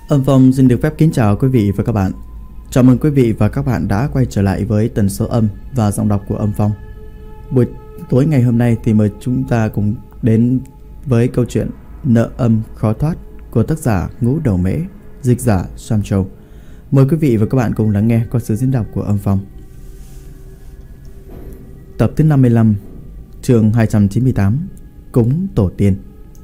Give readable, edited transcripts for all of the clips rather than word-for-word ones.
Âm Phong xin được phép kính chào quý vị và các bạn. Chào mừng quý vị và các bạn đã quay trở lại với tần số âm và giọng đọc của Âm Phong. Buổi tối ngày hôm nay thì mời chúng ta cùng đến với câu chuyện Nợ âm khó thoát của tác giả Ngũ Đầu Mễ, dịch giả Sam Châu. Mời quý vị và các bạn cùng lắng nghe qua sự diễn đọc của Âm Phong. Tập thứ 55, chương 298, Cúng Tổ Tiên.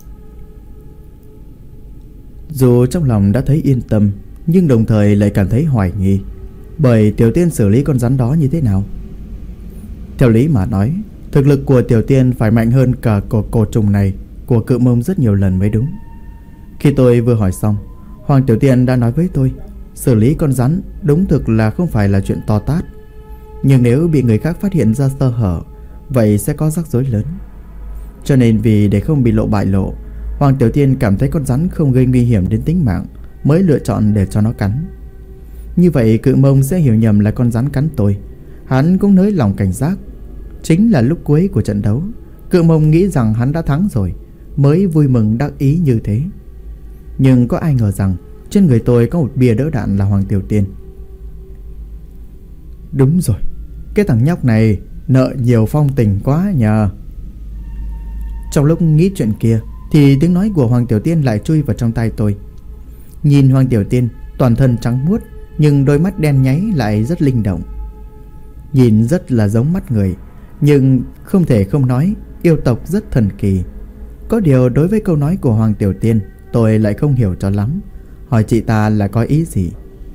Dù trong lòng đã thấy yên tâm, nhưng đồng thời lại cảm thấy hoài nghi, bởi Tiểu Tiên xử lý con rắn đó như thế nào. Theo lý mà nói, thực lực của Tiểu Tiên phải mạnh hơn cả cổ trùng này của Cự Mông rất nhiều lần mới đúng. Khi tôi vừa hỏi xong, Hoàng Tiểu Tiên đã nói với tôi, xử lý con rắn đúng thực là không phải là chuyện to tát, nhưng nếu bị người khác phát hiện ra sơ hở, vậy sẽ có rắc rối lớn. Cho nên vì để không bị bại lộ, Hoàng Tiểu Tiên cảm thấy con rắn không gây nguy hiểm đến tính mạng, mới lựa chọn để cho nó cắn. Như vậy Cự Mông sẽ hiểu nhầm là con rắn cắn tôi. Hắn cũng nới lòng cảnh giác. Chính là lúc cuối của trận đấu, Cự Mông nghĩ rằng hắn đã thắng rồi, mới vui mừng đắc ý như thế. Nhưng có ai ngờ rằng trên người tôi có một bia đỡ đạn là Hoàng Tiểu Tiên. Đúng rồi, cái thằng nhóc này nợ nhiều phong tình quá nhờ. Trong lúc nghĩ chuyện kia thì tiếng nói của Hoàng Tiểu Tiên lại chui vào trong tai tôi. Nhìn Hoàng Tiểu Tiên toàn thân trắng muốt, nhưng đôi mắt đen nháy lại rất linh động. Nhìn rất là giống mắt người, nhưng không thể không nói yêu tộc rất thần kỳ. Có điều đối với câu nói của Hoàng Tiểu Tiên, tôi lại không hiểu cho lắm. Hỏi chị ta là có ý gì?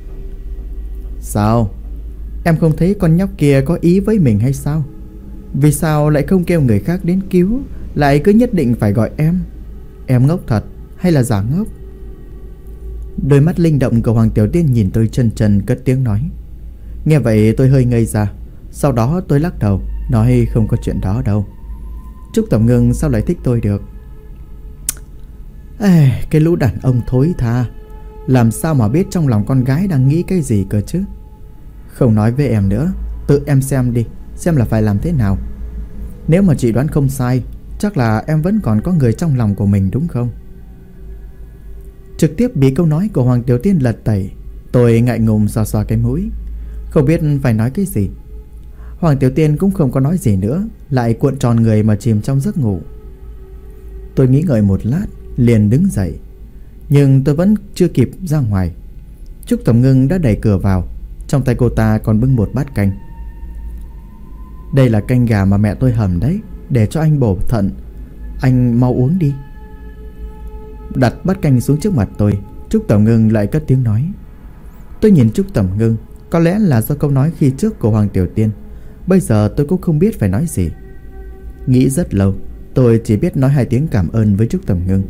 Sao? Em không thấy con nhóc kia có ý với mình hay sao? Vì sao lại không kêu người khác đến cứu, lại cứ nhất định phải gọi em? Em ngốc thật hay là giả ngốc? Đôi mắt linh động của Hoàng Tiểu Tiên nhìn tôi chân chân cất tiếng nói. Nghe vậy tôi hơi ngây ra. Sau đó tôi lắc đầu, nói không có chuyện đó đâu. Trúc Tầm Ngưng sao lại thích tôi được? Cái lũ đàn ông thối tha, làm sao mà biết trong lòng con gái đang nghĩ cái gì cơ chứ? Không nói với em nữa, tự em xem đi, xem là phải làm thế nào. Nếu mà chị đoán không sai, chắc là em vẫn còn có người trong lòng của mình đúng không? Trực tiếp bị câu nói của Hoàng Tiểu Tiên lật tẩy, tôi ngại ngùng xoa xoa cái mũi, không biết phải nói cái gì. Hoàng Tiểu Tiên cũng không có nói gì nữa, lại cuộn tròn người mà chìm trong giấc ngủ. Tôi nghĩ ngợi một lát liền đứng dậy, nhưng tôi vẫn chưa kịp ra ngoài, Trúc Tầm Ngưng đã đẩy cửa vào. Trong tay cô ta còn bưng một bát canh. Đây là canh gà mà mẹ tôi hầm đấy, để cho anh bổ thận, anh mau uống đi. Đặt bát canh xuống trước mặt tôi, Trúc Tầm Ngưng lại cất tiếng nói. Tôi nhìn Trúc Tầm Ngưng, có lẽ là do câu nói khi trước của Hoàng Tiểu Tiên, bây giờ tôi cũng không biết phải nói gì. Nghĩ rất lâu, tôi chỉ biết nói 2 tiếng cảm ơn với Trúc Tầm Ngưng.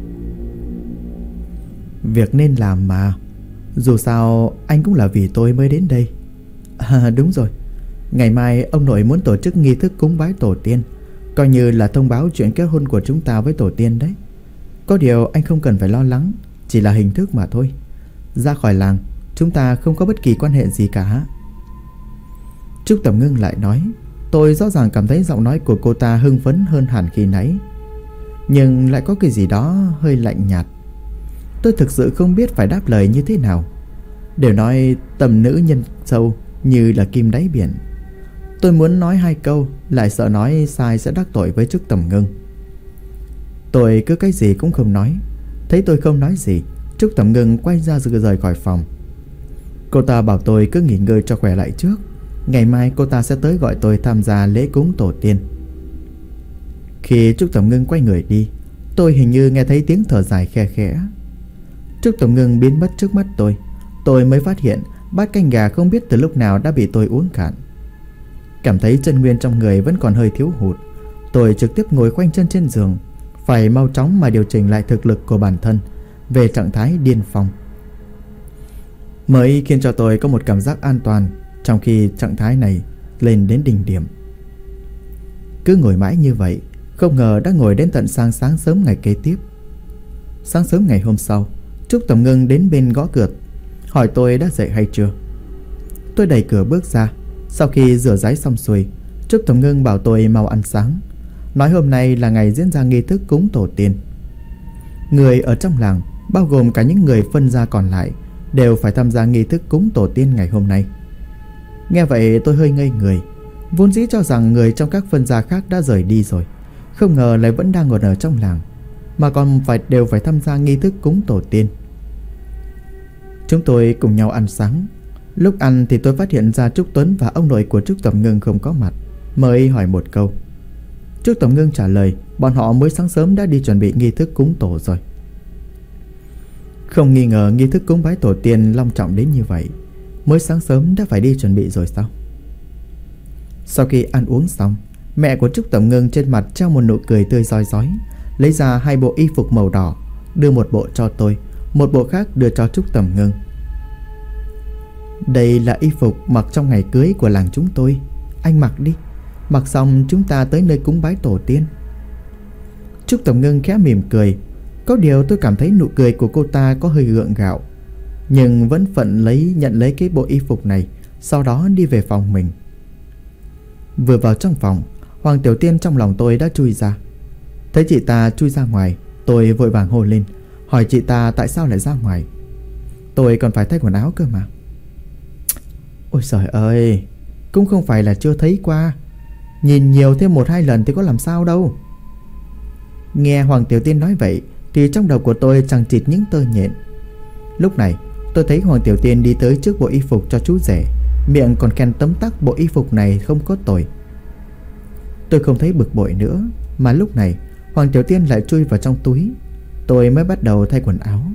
Việc nên làm mà, dù sao anh cũng là vì tôi mới đến đây. Đúng rồi, ngày mai ông nội muốn tổ chức nghi thức cúng bái tổ tiên, coi như là thông báo chuyện kết hôn của chúng ta với tổ tiên đấy. Có điều anh không cần phải lo lắng, chỉ là hình thức mà thôi. Ra khỏi làng, chúng ta không có bất kỳ quan hệ gì cả. Trúc Tầm Ngưng lại nói. Tôi rõ ràng cảm thấy giọng nói của cô ta hưng phấn hơn hẳn khi nãy, nhưng lại có cái gì đó hơi lạnh nhạt. Tôi thực sự không biết phải đáp lời như thế nào. Đều nói tầm nữ nhân sâu như là kim đáy biển. Tôi muốn nói 2 câu, lại sợ nói sai sẽ đắc tội với Trúc Tầm Ngưng. Tôi cứ cái gì cũng không nói. Thấy tôi không nói gì, Trúc Tầm Ngưng quay ra rời khỏi phòng. Cô ta bảo tôi cứ nghỉ ngơi cho khỏe lại trước, ngày mai cô ta sẽ tới gọi tôi tham gia lễ cúng tổ tiên. Khi Trúc Tầm Ngưng quay người đi, tôi hình như nghe thấy tiếng thở dài khe khẽ. Trúc Tầm Ngưng biến mất trước mắt tôi mới phát hiện bát canh gà không biết từ lúc nào đã bị tôi uống cạn. Cảm thấy chân nguyên trong người vẫn còn hơi thiếu hụt, tôi trực tiếp ngồi khoanh chân trên giường, phải mau chóng mà điều chỉnh lại thực lực của bản thân về trạng thái điên phong, mới khiến cho tôi có một cảm giác an toàn trong khi trạng thái này lên đến đỉnh điểm. Cứ ngồi mãi như vậy, không ngờ đã ngồi đến tận sáng sớm ngày kế tiếp. Sáng sớm ngày hôm sau, Trúc Tầm Ngưng đến bên gõ cửa, hỏi tôi đã dậy hay chưa. Tôi đẩy cửa bước ra. Sau khi rửa ráy xong xuôi, Trúc Tầm Ngưng bảo tôi mau ăn sáng, nói hôm nay là ngày diễn ra nghi thức cúng tổ tiên. Người ở trong làng, bao gồm cả những người phân gia còn lại, đều phải tham gia nghi thức cúng tổ tiên ngày hôm nay. Nghe vậy tôi hơi ngây người. Vốn dĩ cho rằng người trong các phân gia khác đã rời đi rồi, không ngờ lại vẫn đang còn ở trong làng, mà còn đều phải tham gia nghi thức cúng tổ tiên. Chúng tôi cùng nhau ăn sáng. Lúc ăn thì tôi phát hiện ra Trúc Tuấn và ông nội của Trúc Tầm Ngưng không có mặt, mới hỏi một câu. Trúc Tầm Ngưng trả lời bọn họ mới sáng sớm đã đi chuẩn bị nghi thức cúng tổ rồi. Không nghi ngờ nghi thức cúng bái tổ tiên long trọng đến như vậy, mới sáng sớm đã phải đi chuẩn bị rồi sao? Sau khi ăn uống xong, mẹ của Trúc Tầm Ngưng trên mặt treo một nụ cười tươi rói rói, lấy ra 2 bộ y phục màu đỏ, đưa một bộ cho tôi, một bộ khác đưa cho Trúc Tầm Ngưng. Đây là y phục mặc trong ngày cưới của làng chúng tôi, anh mặc đi, mặc xong chúng ta tới nơi cúng bái tổ tiên. Trúc Tầm Ngưng khẽ mỉm cười. Có điều tôi cảm thấy nụ cười của cô ta có hơi gượng gạo, nhưng vẫn nhận lấy cái bộ y phục này, sau đó đi về phòng mình. Vừa vào trong phòng, Hoàng Tiểu Tiên trong lòng tôi đã chui ra. Thấy chị ta chui ra ngoài, tôi vội vàng hô lên, hỏi chị ta tại sao lại ra ngoài. Tôi còn phải thay quần áo cơ mà. Ôi trời ơi, cũng không phải là chưa thấy qua, nhìn nhiều thêm 1-2 lần thì có làm sao đâu. Nghe Hoàng Tiểu Tiên nói vậy thì trong đầu của tôi chằng chịt những tơ nhện. Lúc này tôi thấy Hoàng Tiểu Tiên đi tới trước bộ y phục cho chú rể, miệng còn khen tấm tắc bộ y phục này không có tồi. Tôi không thấy bực bội nữa, mà lúc này Hoàng Tiểu Tiên lại chui vào trong túi. Tôi mới bắt đầu thay quần áo.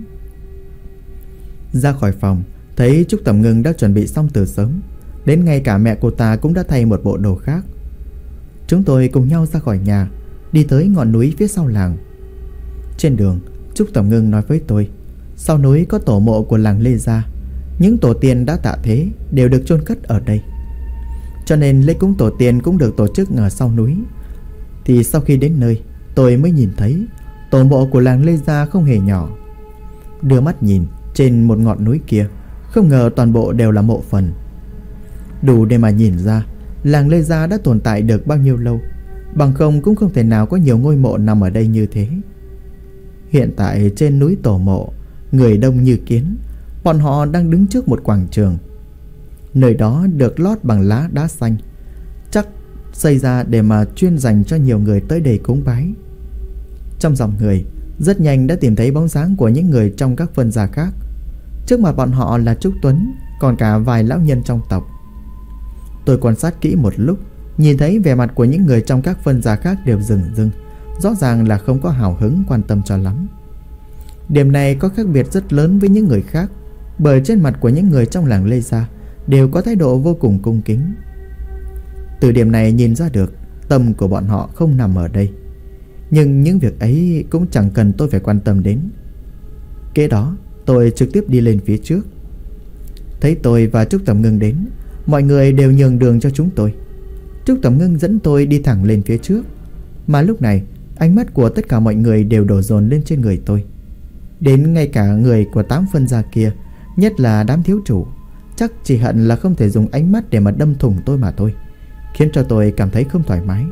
Ra khỏi phòng, thấy Trúc Tầm Ngưng đã chuẩn bị xong từ sớm, đến ngay cả mẹ cô ta cũng đã thay một bộ đồ khác. Chúng tôi cùng nhau ra khỏi nhà, đi tới ngọn núi phía sau làng. Trên đường, Trúc Tầm Ngưng nói với tôi, sau núi có tổ mộ của làng Lê Gia, những tổ tiên đã tạ thế đều được chôn cất ở đây. Cho nên lễ cúng tổ tiên cũng được tổ chức ở sau núi. Thì sau khi đến nơi, tôi mới nhìn thấy tổ mộ của làng Lê Gia không hề nhỏ. Đưa mắt nhìn trên một ngọn núi kia, không ngờ toàn bộ đều là mộ phần. Đủ để mà nhìn ra làng Lê Gia đã tồn tại được bao nhiêu lâu, bằng không cũng không thể nào có nhiều ngôi mộ nằm ở đây như thế. Hiện tại trên núi tổ mộ, người đông như kiến. Bọn họ đang đứng trước một quảng trường. Nơi đó được lót bằng lá đá xanh, chắc xây ra để mà chuyên dành cho nhiều người tới đây cúng bái. Trong dòng người, rất nhanh đã tìm thấy bóng dáng của những người trong các phân gia khác. Trước mặt bọn họ là Trúc Tuấn, còn cả vài lão nhân trong tộc. Tôi quan sát kỹ một lúc, nhìn thấy vẻ mặt của những người trong các phân gia khác đều rừng rưng, rõ ràng là không có hào hứng quan tâm cho lắm. Điểm này có khác biệt rất lớn với những người khác, bởi trên mặt của những người trong làng Lê Gia đều có thái độ vô cùng cung kính. Từ điểm này nhìn ra được tâm của bọn họ không nằm ở đây. Nhưng những việc ấy cũng chẳng cần tôi phải quan tâm đến. Kế đó tôi trực tiếp đi lên phía trước. Thấy tôi và Trúc Tầm Ngưng đến, mọi người đều nhường đường cho chúng tôi. Trúc Tầm Ngưng dẫn tôi đi thẳng lên phía trước. Mà lúc này ánh mắt của tất cả mọi người đều đổ dồn lên trên người tôi. Đến ngay cả người của 8 phân gia kia, nhất là đám thiếu chủ, chắc chỉ hận là không thể dùng ánh mắt để mà đâm thủng tôi mà thôi, khiến cho tôi cảm thấy không thoải mái.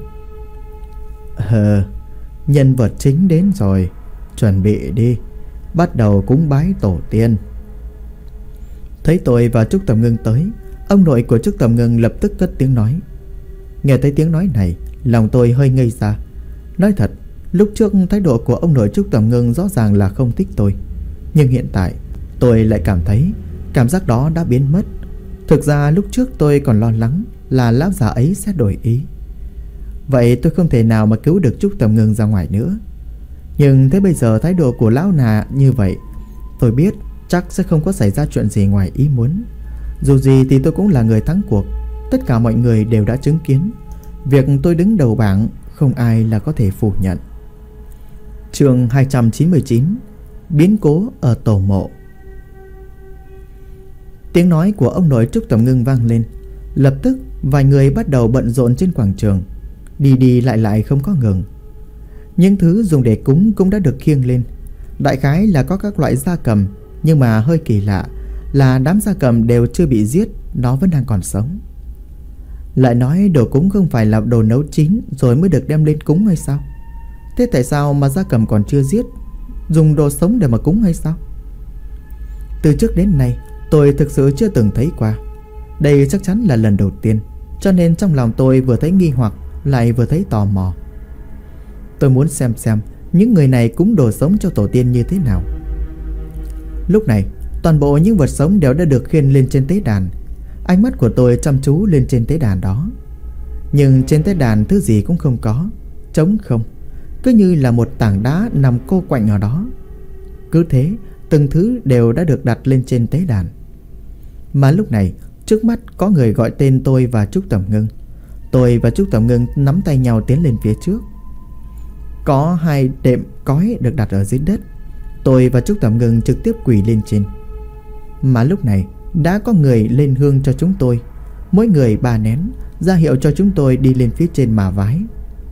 Nhân vật chính đến rồi, chuẩn bị đi, bắt đầu cúng bái tổ tiên. Thấy tôi và Trúc Tầm Ngưng tới, ông nội của Trúc Tầm Ngưng lập tức cất tiếng nói. Nghe thấy tiếng nói này, lòng tôi hơi ngây ra. Nói thật, lúc trước thái độ của ông nội Trúc Tầm Ngưng rõ ràng là không thích tôi, nhưng hiện tại tôi lại cảm thấy cảm giác đó đã biến mất. Thực ra lúc trước tôi còn lo lắng là lão già ấy sẽ đổi ý. Vậy tôi không thể nào mà cứu được Trúc Tầm Ngưng ra ngoài nữa. Nhưng thế bây giờ thái độ của lão nà như vậy, tôi biết chắc sẽ không có xảy ra chuyện gì ngoài ý muốn. Dù gì thì tôi cũng là người thắng cuộc. Tất cả mọi người đều đã chứng kiến việc tôi đứng đầu bảng, không ai là có thể phủ nhận. Chương 299: Biến cố ở tổ mộ. Tiếng nói của ông nội Trúc Tầm Ngưng vang lên. Lập tức vài người bắt đầu bận rộn trên quảng trường, đi đi lại lại không có ngừng. Những thứ dùng để cúng cũng đã được khiêng lên. Đại khái là có các loại gia cầm, nhưng mà hơi kỳ lạ là đám gia cầm đều chưa bị giết, nó vẫn đang còn sống. Lại nói đồ cúng không phải là đồ nấu chín rồi mới được đem lên cúng hay sao? Thế tại sao mà gia cầm còn chưa giết, dùng đồ sống để mà cúng hay sao? Từ trước đến nay tôi thực sự chưa từng thấy qua. Đây chắc chắn là lần đầu tiên, cho nên trong lòng tôi vừa thấy nghi hoặc lại vừa thấy tò mò. Tôi muốn xem những người này cúng đồ sống cho tổ tiên như thế nào. Lúc này toàn bộ những vật sống đều đã được khiêng lên trên tế đàn. Ánh mắt của tôi chăm chú lên trên tế đàn đó. Nhưng trên tế đàn thứ gì cũng không có, trống không, cứ như là một tảng đá nằm cô quạnh ở đó. Cứ thế từng thứ đều đã được đặt lên trên tế đàn. Mà lúc này trước mắt có người gọi tên tôi và Trúc Tầm Ngưng. Tôi và Trúc Tầm Ngưng nắm tay nhau tiến lên phía trước. Có 2 đệm cói được đặt ở dưới đất. Tôi và Trúc Tầm Ngưng trực tiếp quỳ lên trên. Mà lúc này đã có người lên hương cho chúng tôi, mỗi người 3 nén, ra hiệu cho chúng tôi đi lên phía trên mà vái.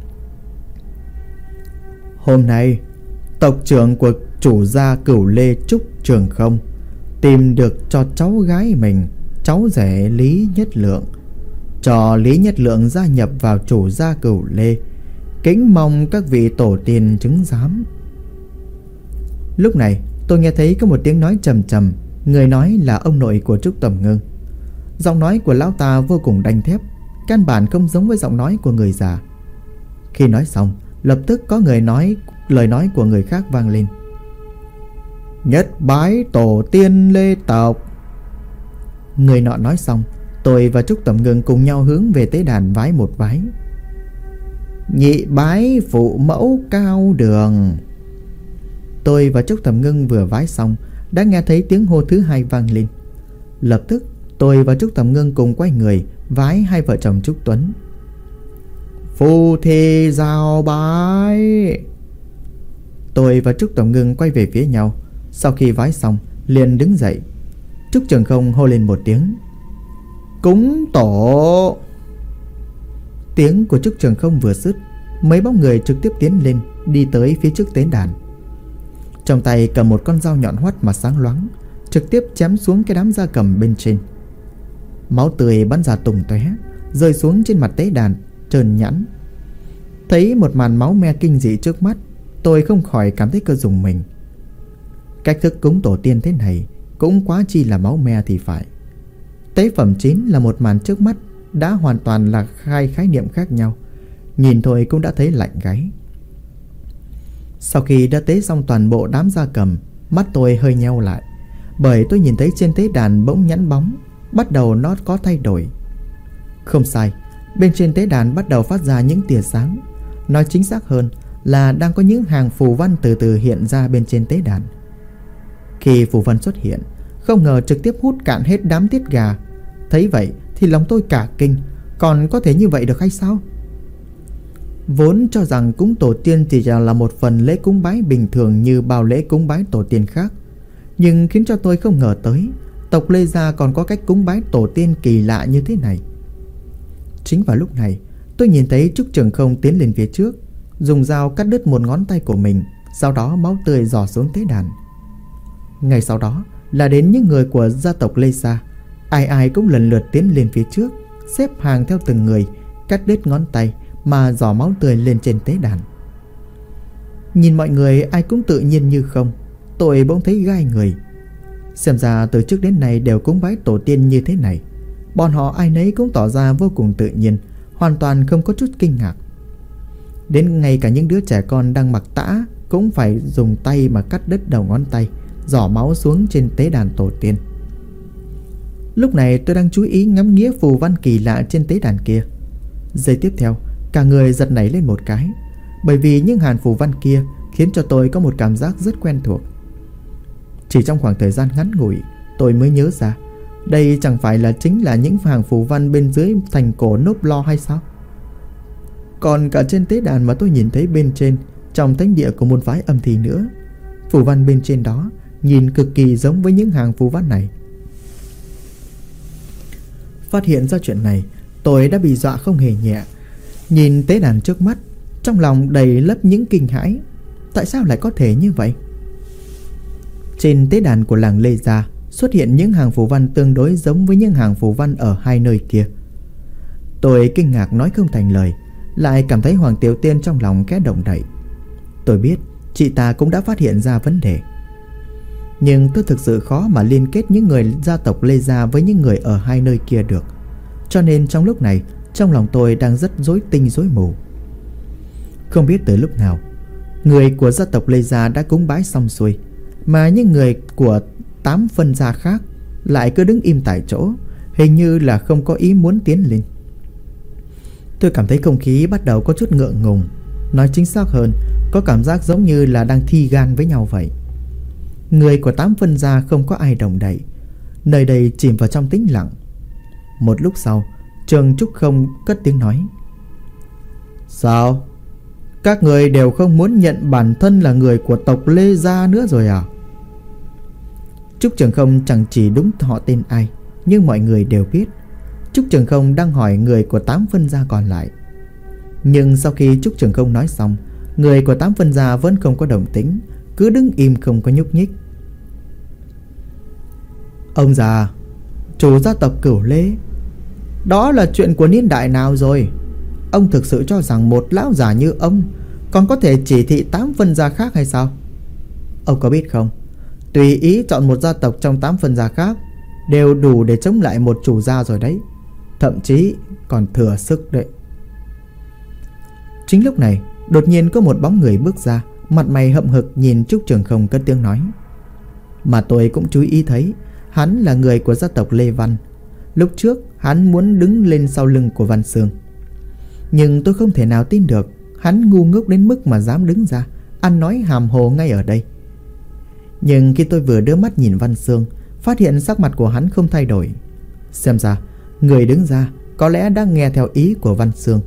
Hôm nay tộc trưởng của chủ gia Cửu Lê Trúc Trường Không tìm được cho cháu gái mình, cháu rể Lý Nhất Lượng, cho Lý Nhất Lượng gia nhập vào chủ gia Cửu Lê, kính mong các vị tổ tiên chứng giám. Lúc này tôi nghe thấy có một tiếng nói trầm trầm. Người nói là ông nội của Trúc Tầm Ngưng. Giọng nói của lão ta vô cùng đanh thép, căn bản không giống với giọng nói của người già. Khi nói xong, lập tức có người nói lời nói của người khác vang lên. Nhất bái tổ tiên Lê tộc. Người nọ nói xong, tôi và Trúc Tầm Ngưng cùng nhau hướng về tế đàn vái một vái. Nhị bái phụ mẫu Cao Đường. Tôi và Trúc Tầm Ngưng vừa vái xong đã nghe thấy tiếng hô thứ 2 vang lên. Lập tức tôi và Trúc Tầm Ngưng cùng quay người vái 2 vợ chồng Trúc Tuấn. Phu thê giao bái. Tôi và Trúc Tầm Ngưng quay về phía nhau. Sau khi vái xong liền đứng dậy. Trúc Trường Không hô lên một tiếng. Cúng tổ. Tiếng của Trúc Trường Không vừa dứt, mấy bóng người trực tiếp tiến lên, đi tới phía trước tế đàn. Trong tay cầm một con dao nhọn hoắt mà sáng loáng, trực tiếp chém xuống cái đám gia cầm bên trên. Máu tươi bắn ra tung tóe, rơi xuống trên mặt tế đàn trơn nhẵn. Thấy một màn máu me kinh dị trước mắt, tôi không khỏi cảm thấy cơ rùng mình. Cách thức cúng tổ tiên thế này cũng quá chi là máu me thì phải. Tế phẩm chính là một màn trước mắt đã hoàn toàn là 2 khái niệm khác nhau. Nhìn thôi cũng đã thấy lạnh gáy. Sau khi đã tế xong toàn bộ đám gia cầm, mắt tôi hơi nheo lại, bởi tôi nhìn thấy trên tế đàn bỗng nhẵn bóng, bắt đầu nó có thay đổi. Không sai, bên trên tế đàn bắt đầu phát ra những tia sáng. Nói chính xác hơn là đang có những hàng phù văn từ từ hiện ra bên trên tế đàn. Khi phù văn xuất hiện, không ngờ trực tiếp hút cạn hết đám tiết gà. Thấy vậy thì lòng tôi cả kinh. Còn có thể như vậy được hay sao? Vốn cho rằng cúng tổ tiên chỉ là một phần lễ cúng bái bình thường như bao lễ cúng bái tổ tiên khác, nhưng khiến cho tôi không ngờ tới tộc Lê Gia còn có cách cúng bái tổ tiên kỳ lạ như thế này. Chính vào lúc này, tôi nhìn thấy Trúc Trường Không tiến lên phía trước, dùng dao cắt đứt một ngón tay của mình, sau đó máu tươi rò xuống tế đàn. Ngay sau đó là đến những người của gia tộc Lê Gia, ai ai cũng lần lượt tiến lên phía trước, xếp hàng theo từng người, cắt đứt ngón tay mà rò máu tươi lên trên tế đàn. Nhìn mọi người ai cũng tự nhiên như không, tôi bỗng thấy gai người. Xem ra từ trước đến nay đều cúng bái tổ tiên như thế này. Bọn họ ai nấy cũng tỏ ra vô cùng tự nhiên, hoàn toàn không có chút kinh ngạc. Đến ngay cả những đứa trẻ con đang mặc tã cũng phải dùng tay mà cắt đứt đầu ngón tay, rỏ máu xuống trên tế đàn tổ tiên. Lúc này tôi đang chú ý ngắm nghía phù văn kỳ lạ trên tế đàn kia. Giây tiếp theo, cả người giật nảy lên một cái, bởi vì những hàn phù văn kia khiến cho tôi có một cảm giác rất quen thuộc. Chỉ trong khoảng thời gian ngắn ngủi, tôi mới nhớ ra đây chẳng phải là chính là những hàng phù văn bên dưới thành cổ Nốp Lo hay sao? Còn cả trên tế đàn mà tôi nhìn thấy bên trên, trong thánh địa của môn phái âm thì nữa, phù văn bên trên đó nhìn cực kỳ giống với những hàng phù văn này. Phát hiện ra chuyện này, tôi đã bị dọa không hề nhẹ. Nhìn tế đàn trước mắt, trong lòng đầy lấp những kinh hãi. Tại sao lại có thể như vậy? Trên tế đàn của làng Lê Gia xuất hiện những hàng phù văn tương đối giống với những hàng phù văn ở 2 nơi kia. Tôi kinh ngạc nói không thành lời, lại cảm thấy Hoàng Tiểu Tiên trong lòng khẽ động đậy. Tôi biết chị ta cũng đã phát hiện ra vấn đề. Nhưng tôi thực sự khó mà liên kết những người gia tộc Lê Gia với những người ở hai nơi kia được. Cho nên trong lúc này, trong lòng tôi đang rất rối tinh rối mù. Không biết từ lúc nào, người của gia tộc Lê Gia đã cúng bái xong xuôi, mà những người của 8 phân gia khác lại cứ đứng im tại chỗ, hình như là không có ý muốn tiến lên. Tôi cảm thấy không khí bắt đầu có chút ngượng ngùng. Nói chính xác hơn, có cảm giác giống như là đang thi gan với nhau vậy. Người của 8 phân gia không có ai động đậy. Nơi đây chìm vào trong tĩnh lặng. Một lúc sau, Trường Trúc Không cất tiếng nói: Sao? Các người đều không muốn nhận bản thân là người của tộc Lê Gia nữa rồi à? Trúc Trường Không chẳng chỉ đúng họ tên ai, nhưng mọi người đều biết Trúc Trường Không đang hỏi người của 8 phân gia còn lại. Nhưng sau khi Trúc Trường Không nói xong, người của 8 phân gia vẫn không có động tĩnh, cứ đứng im không có nhúc nhích. Ông già, chủ gia tộc Cửu Lê, đó là chuyện của niên đại nào rồi? Ông thực sự cho rằng một lão già như ông còn có thể chỉ thị 8 phân gia khác hay sao? Ông có biết không, tùy ý chọn một gia tộc trong 8 phân gia khác đều đủ để chống lại một chủ gia rồi đấy. Thậm chí còn thừa sức đấy. Chính lúc này, đột nhiên có một bóng người bước ra, mặt mày hậm hực nhìn Trúc Trường Không cất tiếng nói. Mà tôi cũng chú ý thấy hắn là người của gia tộc Lê Văn. Lúc trước hắn muốn đứng lên sau lưng của Văn Xương, nhưng tôi không thể nào tin được hắn ngu ngốc đến mức mà dám đứng ra ăn nói hàm hồ ngay ở đây. Nhưng khi tôi vừa đưa mắt nhìn Văn Xương, phát hiện sắc mặt của hắn không thay đổi. Xem ra người đứng ra có lẽ đã nghe theo ý của Văn Xương.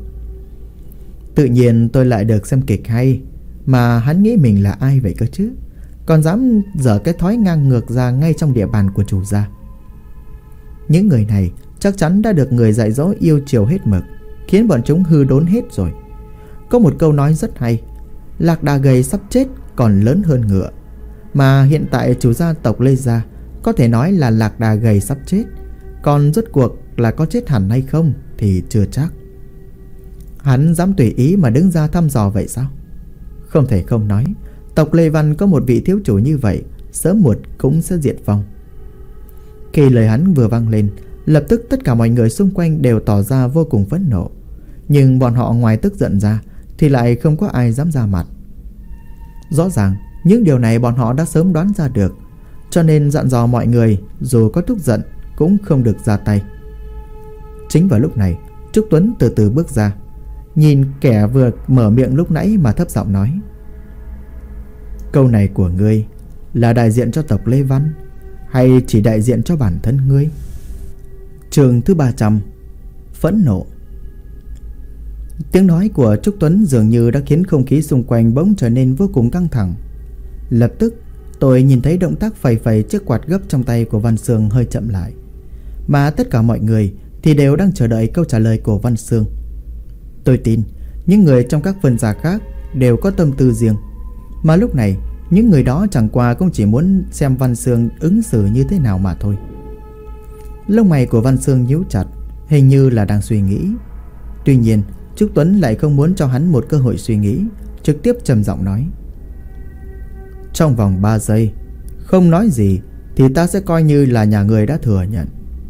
Tự nhiên tôi lại được xem kịch hay. Mà hắn nghĩ mình là ai vậy cơ chứ? Còn dám dở cái thói ngang ngược ra ngay trong địa bàn của chủ gia. Những người này chắc chắn đã được người dạy dỗ yêu chiều hết mực, khiến bọn chúng hư đốn hết rồi. Có một câu nói rất hay: lạc đà gầy sắp chết còn lớn hơn ngựa. Mà hiện tại chủ gia tộc Lê Gia có thể nói là lạc đà gầy sắp chết, còn rốt cuộc là có chết hẳn hay không thì chưa chắc. Hắn dám tùy ý mà đứng ra thăm dò vậy sao? Không thể không nói, tộc Lê Văn có một vị thiếu chủ như vậy, sớm muộn cũng sẽ diệt vong. Khi lời hắn vừa vang lên, lập tức tất cả mọi người xung quanh đều tỏ ra vô cùng phẫn nộ. Nhưng bọn họ ngoài tức giận ra thì lại không có ai dám ra mặt. Rõ ràng những điều này bọn họ đã sớm đoán ra được, cho nên dặn dò mọi người dù có tức giận cũng không được ra tay. Chính vào lúc này, Trúc Tuấn từ từ bước ra, nhìn kẻ vừa mở miệng lúc nãy mà thấp giọng nói: Câu này của ngươi là đại diện cho tộc Lê Văn hay chỉ đại diện cho bản thân ngươi? Chương thứ 300: Phẫn nộ. Tiếng nói của Trúc Tuấn dường như đã khiến không khí xung quanh bỗng trở nên vô cùng căng thẳng. Lập tức tôi nhìn thấy động tác phẩy phẩy chiếc quạt gấp trong tay của Văn Xương hơi chậm lại. Mà tất cả mọi người thì đều đang chờ đợi câu trả lời của Văn Xương. Tôi tin những người trong các phân gia khác đều có tâm tư riêng, mà lúc này những người đó chẳng qua cũng chỉ muốn xem Văn Xương ứng xử như thế nào mà thôi. Lông mày của Văn Xương nhíu chặt, hình như là đang suy nghĩ. Tuy nhiên Trúc Tuấn lại không muốn cho hắn một cơ hội suy nghĩ, trực tiếp trầm giọng nói: Trong vòng 3 giây không nói gì thì ta sẽ coi như là nhà người đã thừa nhận.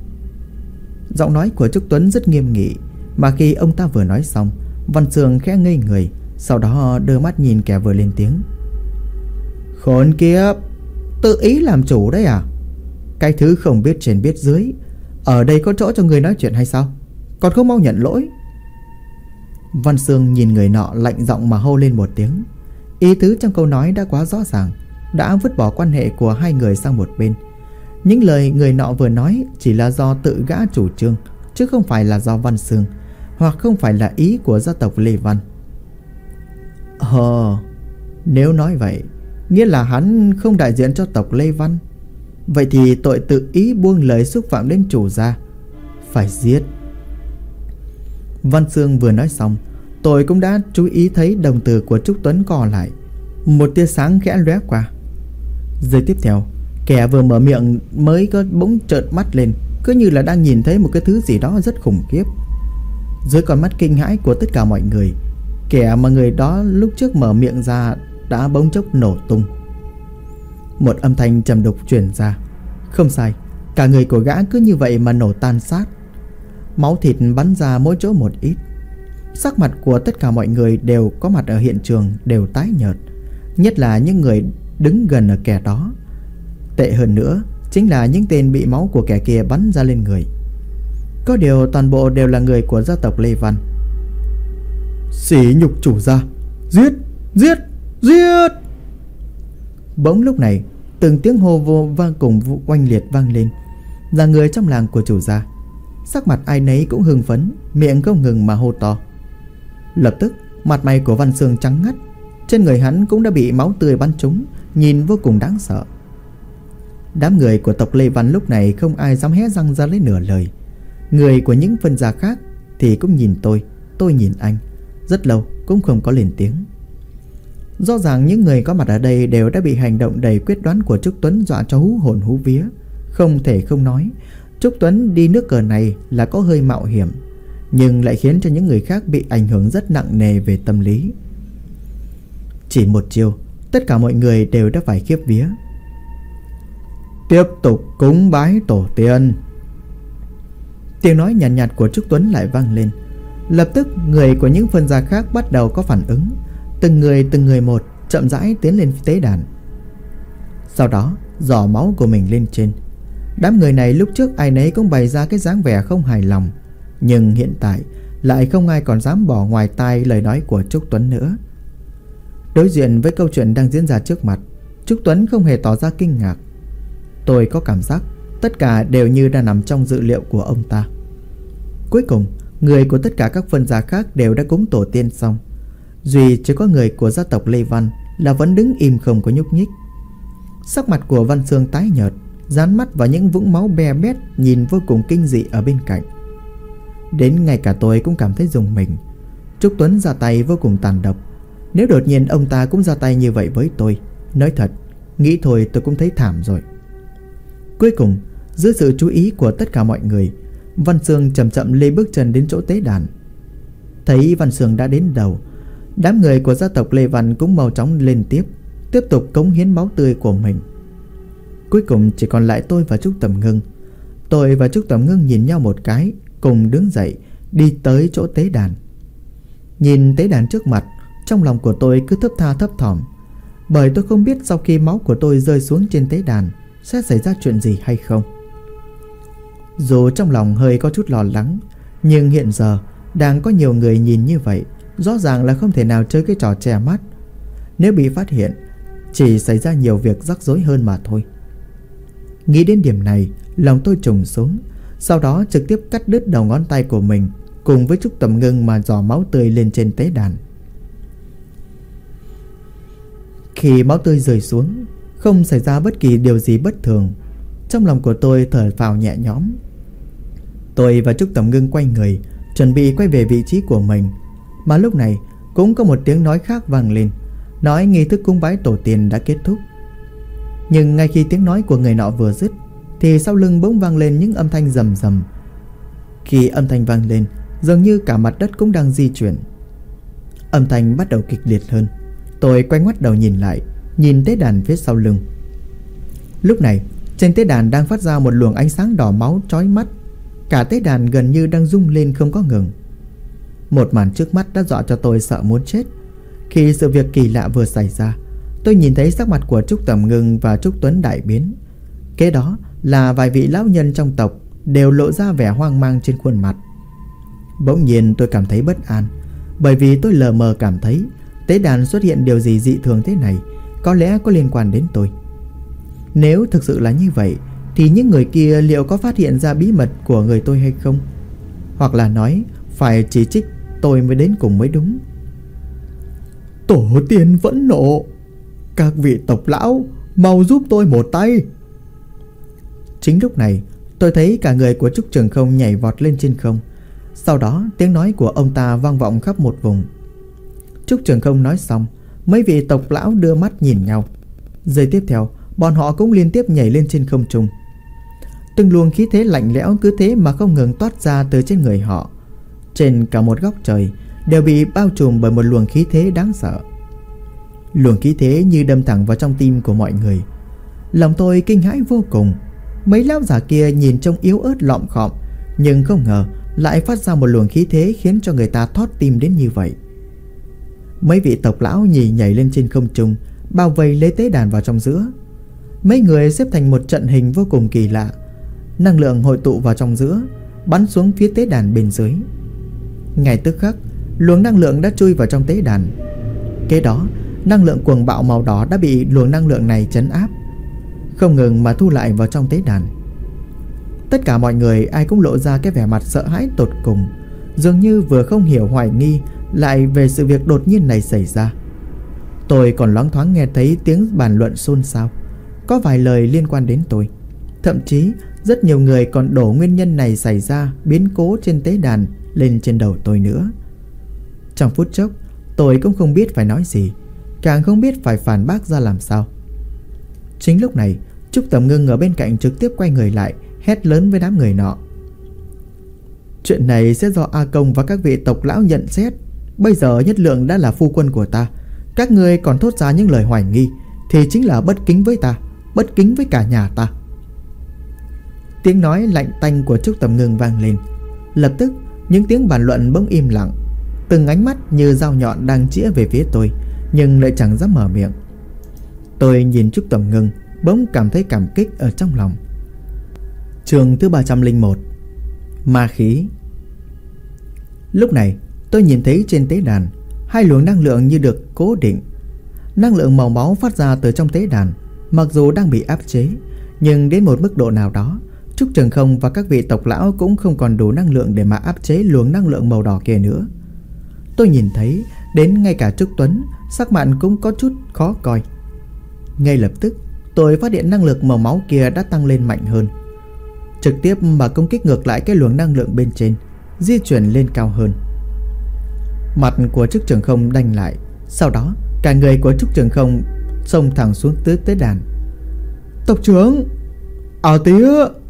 Giọng nói của Trúc Tuấn rất nghiêm nghị, mà khi ông ta vừa nói xong, Văn Xương khẽ ngây người, sau đó đưa mắt nhìn kẻ vừa lên tiếng. Khốn kiếp, tự ý làm chủ đấy à? Cái thứ không biết trên biết dưới, ở đây có chỗ cho người nói chuyện hay sao? Còn không mau nhận lỗi. Văn Xương nhìn người nọ lạnh giọng mà hô lên một tiếng. Ý tứ trong câu nói đã quá rõ ràng, đã vứt bỏ quan hệ của hai người sang một bên. Những lời người nọ vừa nói chỉ là do tự gã chủ trương, chứ không phải là do Văn Xương, hoặc không phải là ý của gia tộc Lê Văn. Nếu nói vậy, nghĩa là hắn không đại diện cho tộc Lê Văn. Vậy thì tội tự ý buông lời xúc phạm đến chủ gia, phải giết. Văn Xương vừa nói xong, tôi cũng đã chú ý thấy đồng tử của Trúc Tuấn co lại, một tia sáng khẽ lóe qua. Giây tiếp theo, kẻ vừa mở miệng mới có bỗng trợn mắt lên, cứ như là đang nhìn thấy một cái thứ gì đó rất khủng khiếp. Dưới con mắt kinh hãi của tất cả mọi người, kẻ mà người đó lúc trước mở miệng ra đã bỗng chốc nổ tung. Một âm thanh trầm đục truyền ra. Không sai, cả người của gã cứ như vậy mà nổ tan xác. Máu thịt bắn ra mỗi chỗ một ít. Sắc mặt của tất cả mọi người đều có mặt ở hiện trường đều tái nhợt, nhất là những người đứng gần ở kẻ đó. Tệ hơn nữa chính là những tên bị máu của kẻ kia bắn ra lên người. Có điều toàn bộ đều là người của gia tộc Lê Văn. Sỉ nhục chủ gia, giết, giết, giết! Bỗng lúc này từng tiếng hô vô vang cùng oanh liệt vang lên. Là người trong làng của chủ gia. Sắc mặt ai nấy cũng hưng phấn, miệng không ngừng mà hô to. Lập tức mặt mày của Văn Xương trắng ngắt. Trên người hắn cũng đã bị máu tươi bắn trúng, nhìn vô cùng đáng sợ. Đám người của tộc Lê Văn lúc này không ai dám hé răng ra lấy nửa lời. Người của những phân gia khác thì cũng nhìn tôi nhìn anh. Rất lâu cũng không có lên tiếng. Rõ ràng những người có mặt ở đây đều đã bị hành động đầy quyết đoán của Trúc Tuấn dọa cho hú hồn hú vía. Không thể không nói, Trúc Tuấn đi nước cờ này là có hơi mạo hiểm, nhưng lại khiến cho những người khác bị ảnh hưởng rất nặng nề về tâm lý. Chỉ một chiêu, tất cả mọi người đều đã phải khiếp vía. Tiếp tục cúng bái tổ tiên. Tiếng nói nhàn nhạt của Trúc Tuấn lại vang lên. Lập tức người của những phân gia khác bắt đầu có phản ứng. Từng người một chậm rãi tiến lên tế đàn. Sau đó giỏ máu của mình lên trên. Đám người này lúc trước ai nấy cũng bày ra cái dáng vẻ không hài lòng, nhưng hiện tại lại không ai còn dám bỏ ngoài tai lời nói của Trúc Tuấn nữa. Đối diện với câu chuyện đang diễn ra trước mặt, Trúc Tuấn không hề tỏ ra kinh ngạc. Tôi có cảm giác tất cả đều như đã nằm trong dự liệu của ông ta. Cuối cùng, người của tất cả các phân gia khác đều đã cúng tổ tiên xong. Duy chỉ có người của gia tộc Lê Văn là vẫn đứng im không có nhúc nhích. Sắc mặt của Văn Xương tái nhợt, dán mắt vào những vũng máu be bét nhìn vô cùng kinh dị ở bên cạnh. Đến ngay cả tôi cũng cảm thấy rùng mình. Trúc Tuấn ra tay vô cùng tàn độc. Nếu đột nhiên ông ta cũng ra tay như vậy với tôi, nói thật, nghĩ thôi tôi cũng thấy thảm rồi. Cuối cùng, dưới sự chú ý của tất cả mọi người, Văn Xương chậm chậm lê bước chân đến chỗ tế đàn. Thấy Văn Xương đã đến đầu, đám người của gia tộc Lê Văn cũng mau chóng lên tiếp tục cống hiến máu tươi của mình. Cuối cùng chỉ còn lại tôi và Trúc Tầm Ngưng. Tôi và Trúc Tầm Ngưng nhìn nhau một cái, cùng đứng dậy đi tới chỗ tế đàn. Nhìn tế đàn trước mặt, trong lòng của tôi cứ thấp tha thấp thỏm, bởi tôi không biết sau khi máu của tôi rơi xuống trên tế đàn sẽ xảy ra chuyện gì hay không. Dù trong lòng hơi có chút lo lắng, nhưng hiện giờ đang có nhiều người nhìn như vậy, rõ ràng là không thể nào chơi cái trò che mắt. Nếu bị phát hiện, chỉ xảy ra nhiều việc rắc rối hơn mà thôi. Nghĩ đến điểm này, lòng tôi trùng xuống. Sau đó trực tiếp cắt đứt đầu ngón tay của mình, cùng với Trúc Tầm Ngưng mà giò máu tươi lên trên tế đàn. Khi máu tươi rơi xuống, không xảy ra bất kỳ điều gì bất thường. Trong lòng của tôi thở phào nhẹ nhõm. Tôi và Trúc Tầm Ngưng quay người, chuẩn bị quay về vị trí của mình. Mà lúc này cũng có một tiếng nói khác vang lên, nói nghi thức cúng bái tổ tiên đã kết thúc. Nhưng ngay khi tiếng nói của người nọ vừa dứt, thì sau lưng bỗng vang lên những âm thanh rầm rầm. Khi âm thanh vang lên, dường như cả mặt đất cũng đang di chuyển. Âm thanh bắt đầu kịch liệt hơn. Tôi quay ngoắt đầu nhìn lại, nhìn tế đàn phía sau lưng. Lúc này trên tế đàn đang phát ra một luồng ánh sáng đỏ máu chói mắt. Cả tế đàn gần như đang rung lên không có ngừng. Một màn trước mắt đã dọa cho tôi sợ muốn chết. Khi sự việc kỳ lạ vừa xảy ra, tôi nhìn thấy sắc mặt của Trúc Tầm Ngưng và Trúc Tuấn đại biến. Kế đó là vài vị lão nhân trong tộc đều lộ ra vẻ hoang mang trên khuôn mặt. Bỗng nhiên tôi cảm thấy bất an, bởi vì tôi lờ mờ cảm thấy tế đàn xuất hiện điều gì dị thường thế này có lẽ có liên quan đến tôi. Nếu thực sự là như vậy, thì những người kia liệu có phát hiện ra bí mật của người tôi hay không? Hoặc là nói phải chỉ trích tôi mới đến cùng mới đúng. Tổ tiên vẫn nộ, các vị tộc lão mau giúp tôi một tay. Chính lúc này tôi thấy cả người của Trúc Trường Không nhảy vọt lên trên không. Sau đó tiếng nói của ông ta vang vọng khắp một vùng. Trúc Trường Không nói xong, mấy vị tộc lão đưa mắt nhìn nhau. Giây tiếp theo, bọn họ cũng liên tiếp nhảy lên trên không trung. Từng luồng khí thế lạnh lẽo cứ thế mà không ngừng toát ra từ trên người họ. Trên cả một góc trời đều bị bao trùm bởi một luồng khí thế đáng sợ. Luồng khí thế như đâm thẳng vào trong tim của mọi người. Lòng tôi kinh hãi vô cùng. Mấy lão già kia nhìn trông yếu ớt lọm khọm, nhưng không ngờ lại phát ra một luồng khí thế khiến cho người ta thót tim đến như vậy. Mấy vị tộc lão nhảy lên trên không trung, bao vây lấy tế đàn vào trong giữa. Mấy người xếp thành một trận hình vô cùng kỳ lạ. Năng lượng hội tụ vào trong giữa, bắn xuống phía tế đàn bên dưới. Ngay tức khắc, luồng năng lượng đã chui vào trong tế đàn. Kế đó, năng lượng cuồng bạo màu đỏ đã bị luồng năng lượng này trấn áp, không ngừng mà thu lại vào trong tế đàn. Tất cả mọi người ai cũng lộ ra cái vẻ mặt sợ hãi tột cùng, dường như vừa không hiểu hoài nghi lại về sự việc đột nhiên này xảy ra. Tôi còn loáng thoáng nghe thấy tiếng bàn luận xôn xao, có vài lời liên quan đến tôi. Thậm chí rất nhiều người còn đổ nguyên nhân này xảy ra biến cố trên tế đàn lên trên đầu tôi nữa. Trong phút chốc, tôi cũng không biết phải nói gì, càng không biết phải phản bác ra làm sao. Chính lúc này, Trúc Tầm Ngưng ở bên cạnh trực tiếp quay người lại, hét lớn với đám người nọ: chuyện này sẽ do A Công và các vị tộc lão nhận xét. Bây giờ Nhất Lượng đã là phu quân của ta, các ngươi còn thốt ra những lời hoài nghi thì chính là bất kính với ta, bất kính với cả nhà ta. Tiếng nói lạnh tanh của Trúc Tầm Ngưng vang lên. Lập tức những tiếng bàn luận bỗng im lặng. Từng ánh mắt như dao nhọn đang chĩa về phía tôi, nhưng lại chẳng dám mở miệng. Tôi nhìn Trúc Tầm Ngưng, bỗng cảm thấy cảm kích ở trong lòng. Chương thứ 301: Ma khí. Lúc này tôi nhìn thấy trên tế đàn hai luồng năng lượng như được cố định. Năng lượng màu máu phát ra từ trong tế đàn, mặc dù đang bị áp chế, nhưng đến một mức độ nào đó, Trúc Trường Không và các vị tộc lão cũng không còn đủ năng lượng để mà áp chế luồng năng lượng màu đỏ kia nữa. Tôi nhìn thấy đến ngay cả Trúc Tuấn sắc mặt cũng có chút khó coi. Ngay lập tức tôi phát hiện năng lượng màu máu kia đã tăng lên mạnh hơn, trực tiếp mà công kích ngược lại cái luồng năng lượng bên trên, di chuyển lên cao hơn. Mặt của Trúc Trường Không đanh lại, sau đó cả người của Trúc Trường Không xông thẳng xuống tế đàn. Tộc trưởng, tía.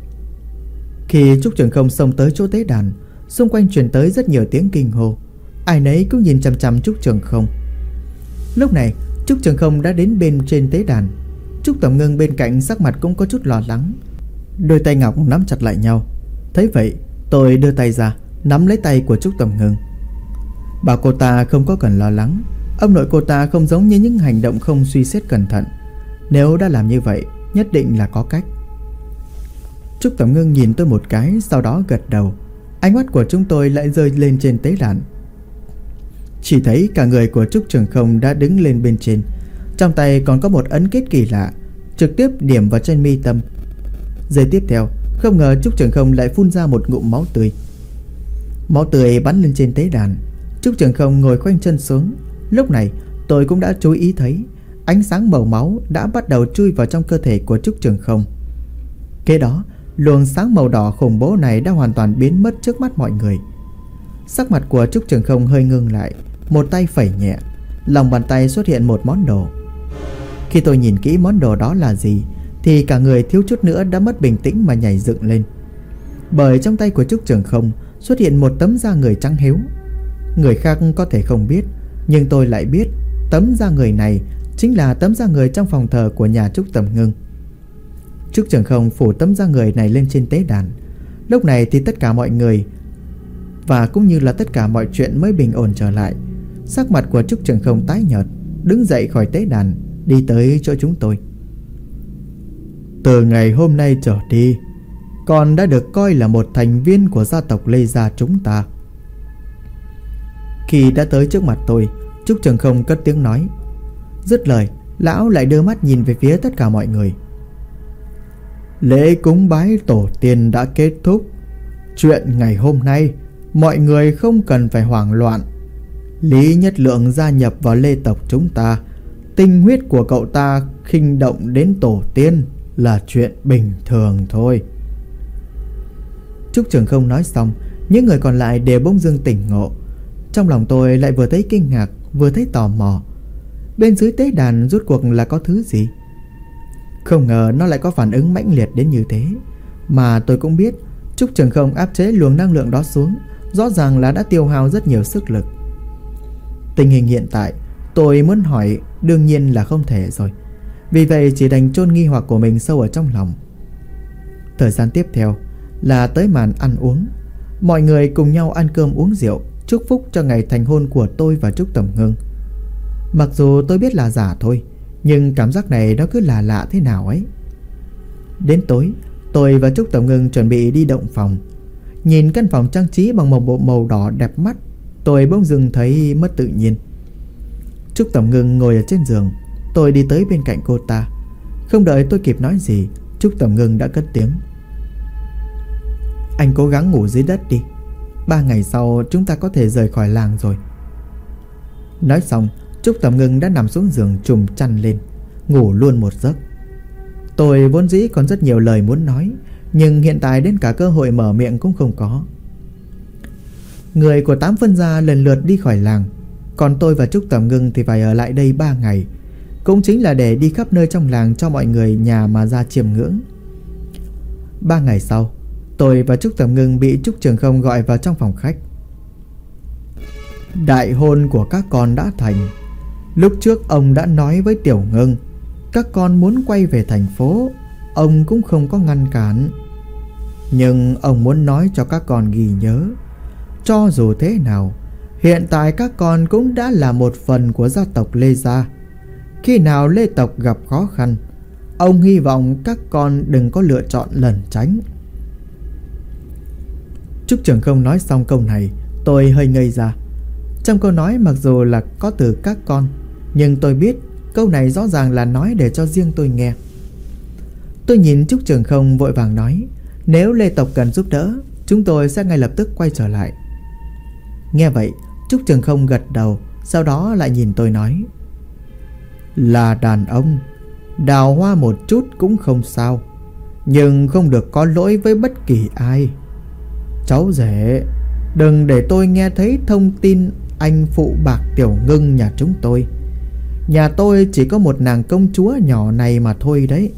Khi Trúc Trường Không xông tới chỗ tế đàn, xung quanh truyền tới rất nhiều tiếng kinh hô. Ai nấy cũng nhìn chằm chằm Trúc Trường Không. Lúc này Trúc Trường Không đã đến bên trên tế đàn. Trúc Tầm Ngưng bên cạnh sắc mặt cũng có chút lo lắng, đôi tay ngọc nắm chặt lại nhau. Thấy vậy, tôi đưa tay ra nắm lấy tay của Trúc Tầm Ngưng, bảo cô ta không có cần lo lắng. Ông nội cô ta không giống như những hành động không suy xét cẩn thận. Nếu đã làm như vậy, nhất định là có cách. Trúc Tầm Ngưng nhìn tôi một cái, sau đó gật đầu. Ánh mắt của chúng tôi lại rơi lên trên tế đàn. Chỉ thấy cả người của Trúc Trường Không đã đứng lên bên trên, trong tay còn có một ấn kết kỳ lạ, trực tiếp điểm vào trên mi tâm. Giây tiếp theo, không ngờ Trúc Trường Không lại phun ra một ngụm máu tươi. Máu tươi bắn lên trên tế đàn. Trúc Trường Không ngồi khoanh chân xuống. Lúc này tôi cũng đã chú ý thấy ánh sáng màu máu đã bắt đầu chui vào trong cơ thể của Trúc Trường Không. Kế đó, luồng sáng màu đỏ khủng bố này đã hoàn toàn biến mất trước mắt mọi người. Sắc mặt của Trúc Trường Không hơi ngưng lại, một tay phẩy nhẹ, lòng bàn tay xuất hiện một món đồ. Khi tôi nhìn kỹ món đồ đó là gì thì cả người thiếu chút nữa đã mất bình tĩnh mà nhảy dựng lên. Bởi trong tay của Trúc Trường Không xuất hiện một tấm da người trắng hiếu. Người khác có thể không biết, nhưng tôi lại biết tấm da người này chính là tấm da người trong phòng thờ của nhà Trúc Tầm Ngưng. Trúc Trường Không phủ tấm da người này lên trên tế đàn. Lúc này thì tất cả mọi người và cũng như là tất cả mọi chuyện mới bình ổn trở lại. Sắc mặt của Trúc Trường Không tái nhợt, đứng dậy khỏi tế đàn, đi tới chỗ chúng tôi. Từ ngày hôm nay trở đi, con đã được coi là một thành viên của gia tộc Lê Gia chúng ta. Khi đã tới trước mặt tôi, Trúc Trường Không cất tiếng nói. Dứt lời, lão lại đưa mắt nhìn về phía tất cả mọi người. Lễ cúng bái tổ tiên đã kết thúc. Chuyện ngày hôm nay, mọi người không cần phải hoảng loạn. Lý Nhất Lượng gia nhập vào Lê tộc chúng ta, tinh huyết của cậu ta khinh động đến tổ tiên là chuyện bình thường thôi. Trúc Trường Không nói xong, những người còn lại đều bỗng dưng tỉnh ngộ. Trong lòng tôi lại vừa thấy kinh ngạc, vừa thấy tò mò. Bên dưới tế đàn rốt cuộc là có thứ gì? Không ngờ nó lại có phản ứng mãnh liệt đến như thế. Mà tôi cũng biết Trúc Trường Không áp chế luồng năng lượng đó xuống, rõ ràng là đã tiêu hao rất nhiều sức lực. Tình hình hiện tại tôi muốn hỏi đương nhiên là không thể rồi. Vì vậy chỉ đành chôn nghi hoặc của mình sâu ở trong lòng. Thời gian tiếp theo là tới màn ăn uống. Mọi người cùng nhau ăn cơm uống rượu, chúc phúc cho ngày thành hôn của tôi và Trúc Tầm Ngưng. Mặc dù tôi biết là giả thôi, nhưng cảm giác này nó cứ lạ lạ thế nào ấy. Đến tối, tôi và Trúc Tầm Ngưng chuẩn bị đi động phòng. Nhìn căn phòng trang trí bằng một bộ màu đỏ đẹp mắt, tôi bỗng dưng thấy mất tự nhiên. Trúc Tầm Ngưng ngồi ở trên giường, tôi đi tới bên cạnh cô ta. Không đợi tôi kịp nói gì, Trúc Tầm Ngưng đã cất tiếng: "Anh cố gắng ngủ dưới đất đi. 3 ngày sau chúng ta có thể rời khỏi làng rồi." Nói xong, Trúc Tầm Ngưng đã nằm xuống giường trùm chăn lên, ngủ luôn một giấc. Tôi vốn dĩ còn rất nhiều lời muốn nói, nhưng hiện tại đến cả cơ hội mở miệng cũng không có. Người của 8 phân gia lần lượt đi khỏi làng, còn tôi và Trúc Tầm Ngưng thì phải ở lại đây 3 ngày, cũng chính là để đi khắp nơi trong làng cho mọi người nhà mà ra chiêm ngưỡng. 3 ngày sau, tôi và Trúc Tầm Ngưng bị Trúc Trường Không gọi vào trong phòng khách. "Đại hôn của các con đã thành. Lúc trước ông đã nói với Tiểu Ngưng, các con muốn quay về thành phố, ông cũng không có ngăn cản. Nhưng ông muốn nói cho các con ghi nhớ, cho dù thế nào, hiện tại các con cũng đã là một phần của gia tộc Lê gia. Khi nào Lê tộc gặp khó khăn, ông hy vọng các con đừng có lựa chọn lẩn tránh." Trúc Trường Không nói xong câu này, tôi hơi ngây ra. Trong câu nói mặc dù là có từ các con, nhưng tôi biết câu này rõ ràng là nói để cho riêng tôi nghe. Tôi nhìn Trúc Trường Không vội vàng nói: "Nếu Lê tộc cần giúp đỡ, chúng tôi sẽ ngay lập tức quay trở lại." Nghe vậy, Trúc Trường Không gật đầu, sau đó lại nhìn tôi nói: "Là đàn ông, đào hoa một chút cũng không sao, nhưng không được có lỗi với bất kỳ ai. Cháu rể, đừng để tôi nghe thấy thông tin anh phụ bạc Tiểu Ngưng nhà chúng tôi. Nhà tôi chỉ có một nàng công chúa nhỏ này mà thôi đấy."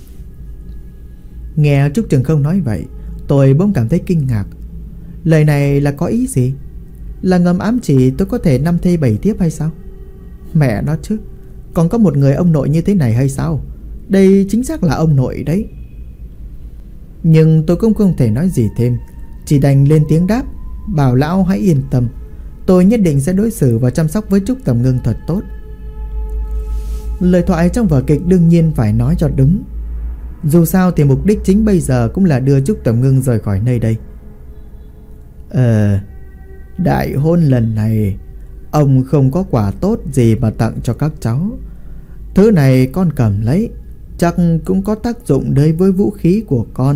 Nghe Trúc Trường Không nói vậy, tôi bỗng cảm thấy kinh ngạc. Lời này là có ý gì? Là ngầm ám chỉ tôi có thể 5 thê 7 thiếp hay sao? Mẹ nó chứ, còn có một người ông nội như thế này hay sao? Đây chính xác là ông nội đấy. Nhưng tôi cũng không thể nói gì thêm, chỉ đành lên tiếng đáp, bảo lão hãy yên tâm, tôi nhất định sẽ đối xử và chăm sóc với Trúc Tầm Ngưng thật tốt. Lời thoại trong vở kịch đương nhiên phải nói cho đúng. Dù sao thì mục đích chính bây giờ cũng là đưa Trúc Tầm Ngưng rời khỏi nơi đây. Đại hôn lần này ông không có quà tốt gì mà tặng cho các cháu. Thứ này con cầm lấy, chắc cũng có tác dụng đối với vũ khí của con."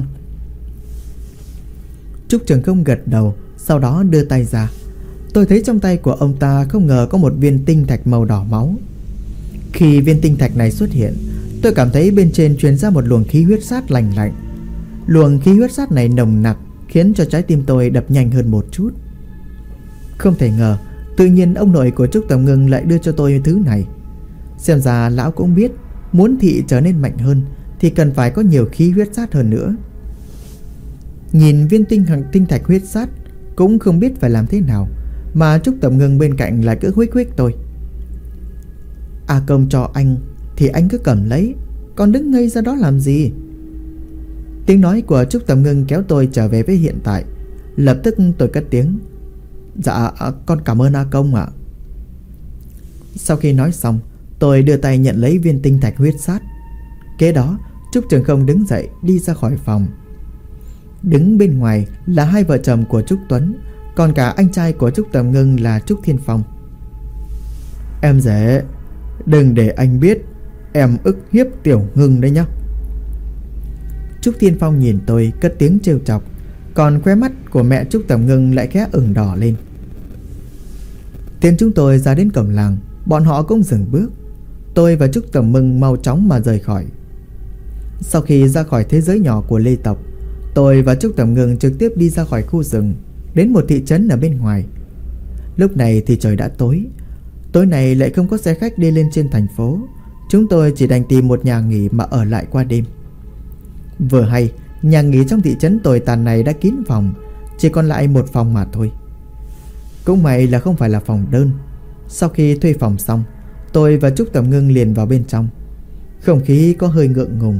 Trúc Trường Không gật đầu, sau đó đưa tay ra. Tôi thấy trong tay của ông ta không ngờ có một viên tinh thạch màu đỏ máu. Khi viên tinh thạch này xuất hiện, tôi cảm thấy bên trên truyền ra một luồng khí huyết sát lành lạnh. Luồng khí huyết sát này nồng nặc, khiến cho trái tim tôi đập nhanh hơn một chút. Không thể ngờ, tự nhiên ông nội của Trúc Tầm Ngưng lại đưa cho tôi thứ này. Xem ra lão cũng biết, muốn thị trở nên mạnh hơn thì cần phải có nhiều khí huyết sát hơn nữa. Nhìn viên tinh thạch huyết sát, cũng không biết phải làm thế nào, mà Trúc Tầm Ngưng bên cạnh lại cứ huých huých tôi. "A Công cho anh thì anh cứ cầm lấy, còn đứng ngây ra đó làm gì?" Tiếng nói của Trúc Tầm Ngưng kéo tôi trở về với hiện tại. Lập tức tôi cất tiếng: "Dạ con cảm ơn A Công ạ." Sau khi nói xong, tôi đưa tay nhận lấy viên tinh thạch huyết sát. Kế đó, Trúc Trường Không đứng dậy đi ra khỏi phòng. Đứng bên ngoài là hai vợ chồng của Trúc Tuấn, còn cả anh trai của Trúc Tầm Ngưng là Trúc Thiên Phong. "Em rể, đừng để anh biết em ức hiếp Tiểu Ngưng đấy nhá." Trúc Thiên Phong nhìn tôi cất tiếng trêu chọc, còn khóe mắt của mẹ Trúc Tầm Ngưng lại khẽ ửng đỏ lên. Tiến chúng tôi ra đến cổng làng, bọn họ cũng dừng bước. Tôi và Trúc Tầm Ngưng mau chóng mà rời khỏi. Sau khi ra khỏi thế giới nhỏ của Lê tộc, tôi và Trúc Tầm Ngưng trực tiếp đi ra khỏi khu rừng, đến một thị trấn ở bên ngoài. Lúc này thì trời đã tối. Tối nay lại không có xe khách đi lên trên thành phố. Chúng tôi chỉ đành tìm một nhà nghỉ mà ở lại qua đêm. Vừa hay, nhà nghỉ trong thị trấn tồi tàn này đã kín phòng, chỉ còn lại một phòng mà thôi. Cũng may là không phải là phòng đơn. Sau khi thuê phòng xong, tôi và Trúc Tầm Ngưng liền vào bên trong. Không khí có hơi ngượng ngùng.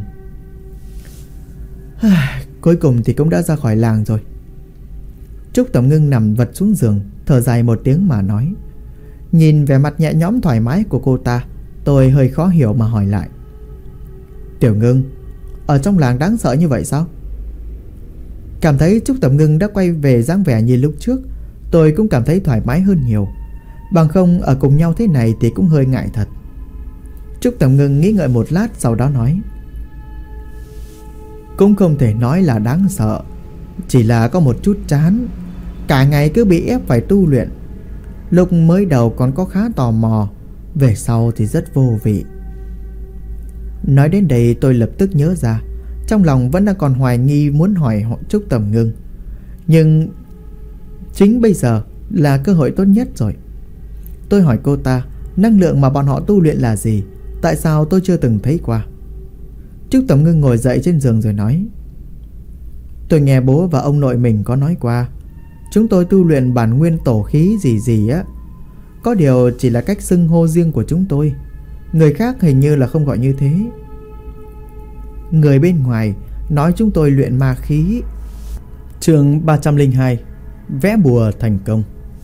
Cuối cùng thì cũng đã ra khỏi làng rồi. Trúc Tầm Ngưng nằm vật xuống giường, thở dài một tiếng mà nói. Nhìn vẻ mặt nhẹ nhõm thoải mái của cô ta, tôi hơi khó hiểu mà hỏi lại. Tiểu Ngưng, ở trong làng đáng sợ như vậy sao? Cảm thấy Trúc Tầm Ngưng đã quay về dáng vẻ như lúc trước, tôi cũng cảm thấy thoải mái hơn nhiều. Bằng không ở cùng nhau thế này thì cũng hơi ngại thật. Trúc Tầm Ngưng nghĩ ngợi một lát, sau đó nói. Cũng không thể nói là đáng sợ, chỉ là có một chút chán. Cả ngày cứ bị ép phải tu luyện. Lúc mới đầu còn có khá tò mò, về sau thì rất vô vị. Nói đến đây tôi lập tức nhớ ra, trong lòng vẫn đang còn hoài nghi muốn hỏi Trúc Tầm Ngưng. Nhưng chính bây giờ là cơ hội tốt nhất rồi. Tôi hỏi cô ta năng lượng mà bọn họ tu luyện là gì, tại sao tôi chưa từng thấy qua. Trúc Tầm Ngưng ngồi dậy trên giường rồi nói. Tôi nghe bố và ông nội mình có nói qua, chúng tôi tu luyện bản nguyên tổ khí gì gì á. Có điều chỉ là cách xưng hô riêng của chúng tôi, người khác hình như là không gọi như thế. Người bên ngoài nói chúng tôi luyện ma khí. Chương 302, vẽ bùa thành công.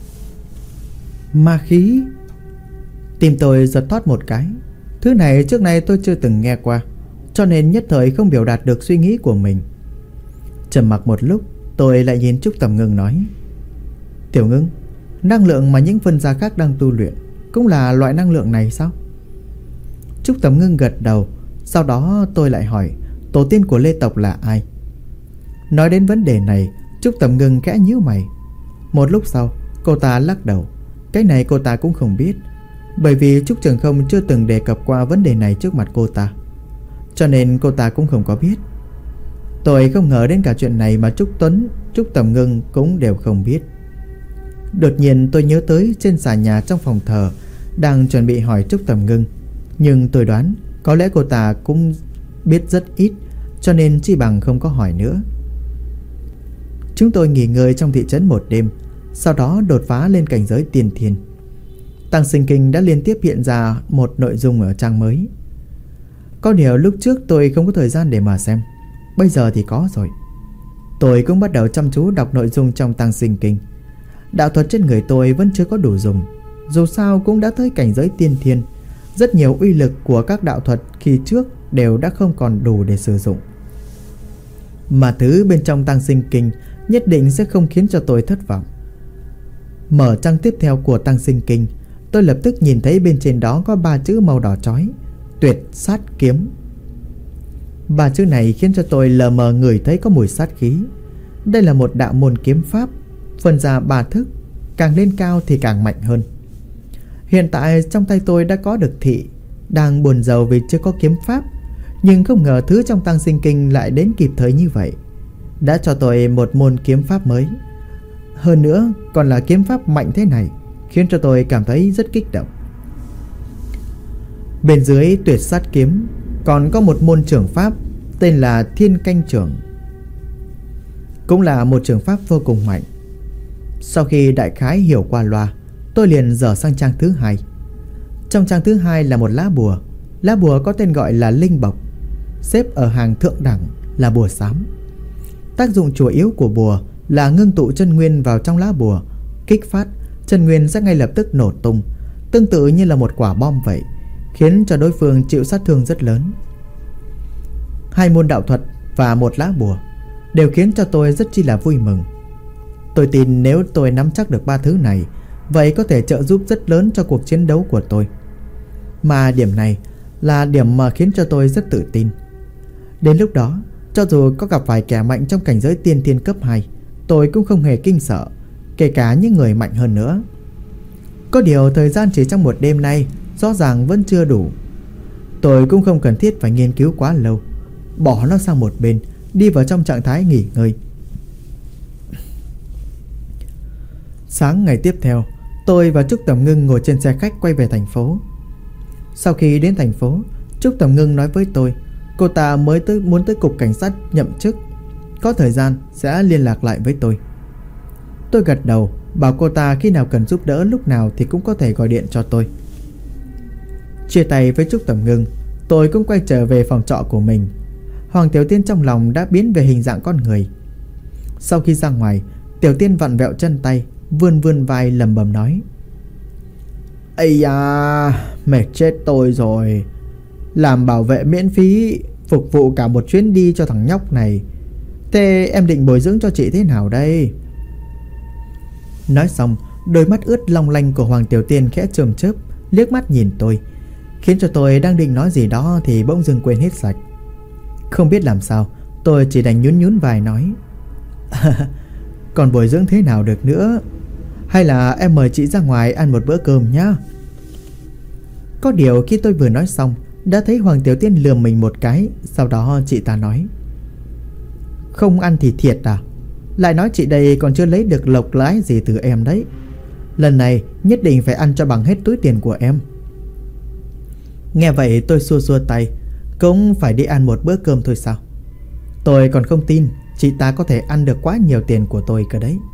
Ma khí? Tim tôi giật thoát một cái. Thứ này trước nay tôi chưa từng nghe qua, cho nên nhất thời không biểu đạt được suy nghĩ của mình. Trầm mặc một lúc, tôi lại nhìn Trúc Tầm Ngưng nói. Tiểu Ngưng, năng lượng mà những phân gia khác đang tu luyện cũng là loại năng lượng này sao? Trúc Tầm Ngưng gật đầu. Sau đó tôi lại hỏi tổ tiên của Lê tộc là ai. Nói đến vấn đề này, Trúc Tầm Ngưng khẽ nhíu mày. Một lúc sau cô ta lắc đầu. Cái này cô ta cũng không biết, bởi vì Trúc Trường Không chưa từng đề cập qua vấn đề này trước mặt cô ta, cho nên cô ta cũng không có biết. Tôi không ngờ đến cả chuyện này mà Trúc Tuấn, Trúc Tầm Ngưng cũng đều không biết. Đột nhiên tôi nhớ tới trên xà nhà trong phòng thờ đang chuẩn bị hỏi Trúc Tầm Ngưng, nhưng tôi đoán có lẽ cô ta cũng biết rất ít, cho nên chi bằng không có hỏi nữa. Chúng tôi nghỉ ngơi trong thị trấn một đêm, sau đó đột phá lên cảnh giới tiên thiên. Tăng Sinh Kinh đã liên tiếp hiện ra một nội dung ở trang mới. Có điều lúc trước tôi không có thời gian để mà xem, bây giờ thì có rồi. Tôi cũng bắt đầu chăm chú đọc nội dung trong Tăng Sinh Kinh. Đạo thuật trên người tôi vẫn chưa có đủ dùng, dù sao cũng đã tới cảnh giới tiên thiên. Rất nhiều uy lực của các đạo thuật khi trước đều đã không còn đủ để sử dụng. Mà thứ bên trong Tăng Sinh Kinh nhất định sẽ không khiến cho tôi thất vọng. Mở trang tiếp theo của Tăng Sinh Kinh, tôi lập tức nhìn thấy bên trên đó có 3 chữ màu đỏ chói: Tuyệt Sát Kiếm. 3 chữ này khiến cho tôi lờ mờ ngửi thấy có mùi sát khí. Đây là một đạo môn kiếm pháp, phân ra 3 thức, càng lên cao thì càng mạnh hơn. Hiện tại trong tay tôi đã có được thị, đang buồn rầu vì chưa có kiếm pháp, nhưng không ngờ thứ trong Tăng Sinh Kinh lại đến kịp thời như vậy, đã cho tôi một môn kiếm pháp mới. Hơn nữa còn là kiếm pháp mạnh thế này, khiến cho tôi cảm thấy rất kích động. Bên dưới Tuyệt Sát Kiếm còn có một môn trưởng pháp tên là Thiên Canh Trưởng, cũng là một trường pháp vô cùng mạnh. Sau khi đại khái hiểu qua loa, tôi liền dở sang trang thứ 2. Trong trang thứ 2 là một lá bùa. Lá bùa có tên gọi là Linh Bộc, xếp ở hàng thượng đẳng là bùa xám. Tác dụng chủ yếu của bùa là ngưng tụ chân nguyên vào trong lá bùa, kích phát chân nguyên sẽ ngay lập tức nổ tung, tương tự như là một quả bom vậy, khiến cho đối phương chịu sát thương rất lớn. 2 môn đạo thuật và một lá bùa đều khiến cho tôi rất chi là vui mừng. Tôi tin nếu tôi nắm chắc được 3 thứ này, vậy có thể trợ giúp rất lớn cho cuộc chiến đấu của tôi. Mà điểm này là điểm mà khiến cho tôi rất tự tin. Đến lúc đó, cho dù có gặp phải kẻ mạnh trong cảnh giới tiên thiên cấp 2, tôi cũng không hề kinh sợ, kể cả những người mạnh hơn nữa. Có điều thời gian chỉ trong một đêm nay rõ ràng vẫn chưa đủ. Tôi cũng không cần thiết phải nghiên cứu quá lâu, bỏ nó sang một bên, đi vào trong trạng thái nghỉ ngơi. Sáng ngày tiếp theo, tôi và Trúc Tầm Ngưng ngồi trên xe khách quay về thành phố. Sau khi đến thành phố, Trúc Tầm Ngưng nói với tôi cô ta muốn tới cục cảnh sát nhậm chức, có thời gian sẽ liên lạc lại với tôi. Tôi gật đầu, bảo cô ta khi nào cần giúp đỡ lúc nào thì cũng có thể gọi điện cho tôi. Chia tay với Trúc Tầm Ngưng, tôi cũng quay trở về phòng trọ của mình. Hoàng Tiểu Tiên trong lòng đã biến về hình dạng con người. Sau khi ra ngoài, Tiểu Tiên vặn vẹo chân tay, vươn vai lẩm bẩm nói: "Ây da, mệt chết tôi rồi. Làm bảo vệ miễn phí, phục vụ cả một chuyến đi cho thằng nhóc này. Thế em định bồi dưỡng cho chị thế nào đây?" Nói xong, đôi mắt ướt long lanh của Hoàng Tiểu Tiên khẽ chớp chớp, liếc mắt nhìn tôi, khiến cho tôi đang định nói gì đó thì bỗng dưng quên hết sạch. Không biết làm sao, tôi chỉ đành nhún vai nói: "Còn bồi dưỡng thế nào được nữa? Hay là em mời chị ra ngoài ăn một bữa cơm nhá." Có điều khi tôi vừa nói xong, đã thấy Hoàng Tiểu Tiên lườm mình một cái. Sau đó chị ta nói: "Không ăn thì thiệt à? Lại nói chị đây còn chưa lấy được lộc lãi gì từ em đấy. Lần này nhất định phải ăn cho bằng hết túi tiền của em." Nghe vậy tôi xua xua tay. Cũng phải đi ăn một bữa cơm thôi sao? Tôi còn không tin chị ta có thể ăn được quá nhiều tiền của tôi cơ đấy.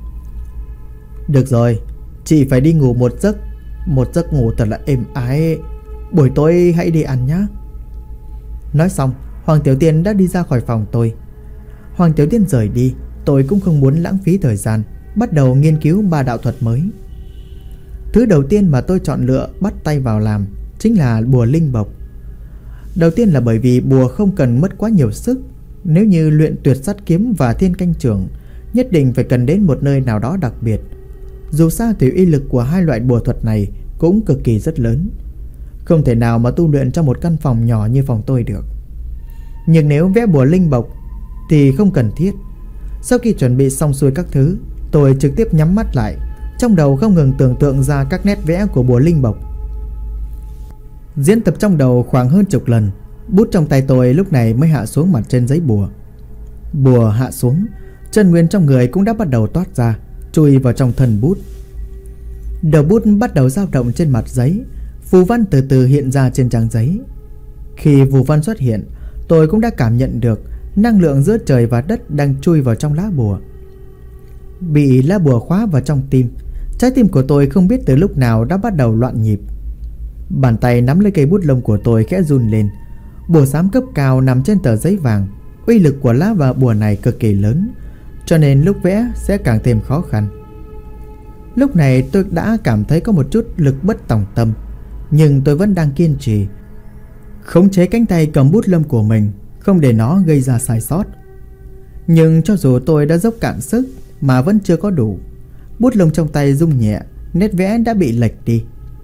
"Được rồi, chị phải đi ngủ một giấc ngủ thật là êm ái. Buổi tối hãy đi ăn nhé." Nói xong, Hoàng Tiểu Tiên đã đi ra khỏi phòng tôi. Hoàng Tiểu Tiên rời đi, tôi cũng không muốn lãng phí thời gian, bắt đầu nghiên cứu 3 đạo thuật mới. Thứ đầu tiên mà tôi chọn lựa bắt tay vào làm chính là bùa linh bộc. Đầu tiên là bởi vì bùa không cần mất quá nhiều sức. Nếu như luyện tuyệt sát kiếm và thiên canh trưởng, nhất định phải cần đến một nơi nào đó đặc biệt. Dù sao thì uy lực của hai loại bùa thuật này cũng cực kỳ rất lớn, không thể nào mà tu luyện trong một căn phòng nhỏ như phòng tôi được. Nhưng nếu vẽ bùa linh bộc thì không cần thiết. Sau khi chuẩn bị xong xuôi các thứ, tôi trực tiếp nhắm mắt lại, trong đầu không ngừng tưởng tượng ra các nét vẽ của bùa linh bộc. Diễn tập trong đầu khoảng hơn chục lần, bút trong tay tôi lúc này mới hạ xuống mặt trên giấy bùa. Bùa hạ xuống, chân nguyên trong người cũng đã bắt đầu toát ra, chui vào trong thân bút. Đầu bút bắt đầu dao động trên mặt giấy, phù văn từ từ hiện ra trên trang giấy. Khi phù văn xuất hiện, tôi cũng đã cảm nhận được năng lượng giữa trời và đất đang chui vào trong lá bùa. Bị lá bùa khóa vào trong tim, trái tim của tôi không biết từ lúc nào đã bắt đầu loạn nhịp. Bàn tay nắm lấy cây bút lông của tôi khẽ run lên. Bùa xám cấp cao nằm trên tờ giấy vàng. Uy lực của lá và bùa này cực kỳ lớn, cho nên lúc vẽ sẽ càng thêm khó khăn. Lúc này tôi đã cảm thấy có một chút lực bất tòng tâm, nhưng tôi vẫn đang kiên trì khống chế cánh tay cầm bút lông của mình, không để nó gây ra sai sót. Nhưng cho dù tôi đã dốc cạn sức mà vẫn chưa có đủ. Bút lông trong tay rung nhẹ, nét vẽ đã bị lệch đi.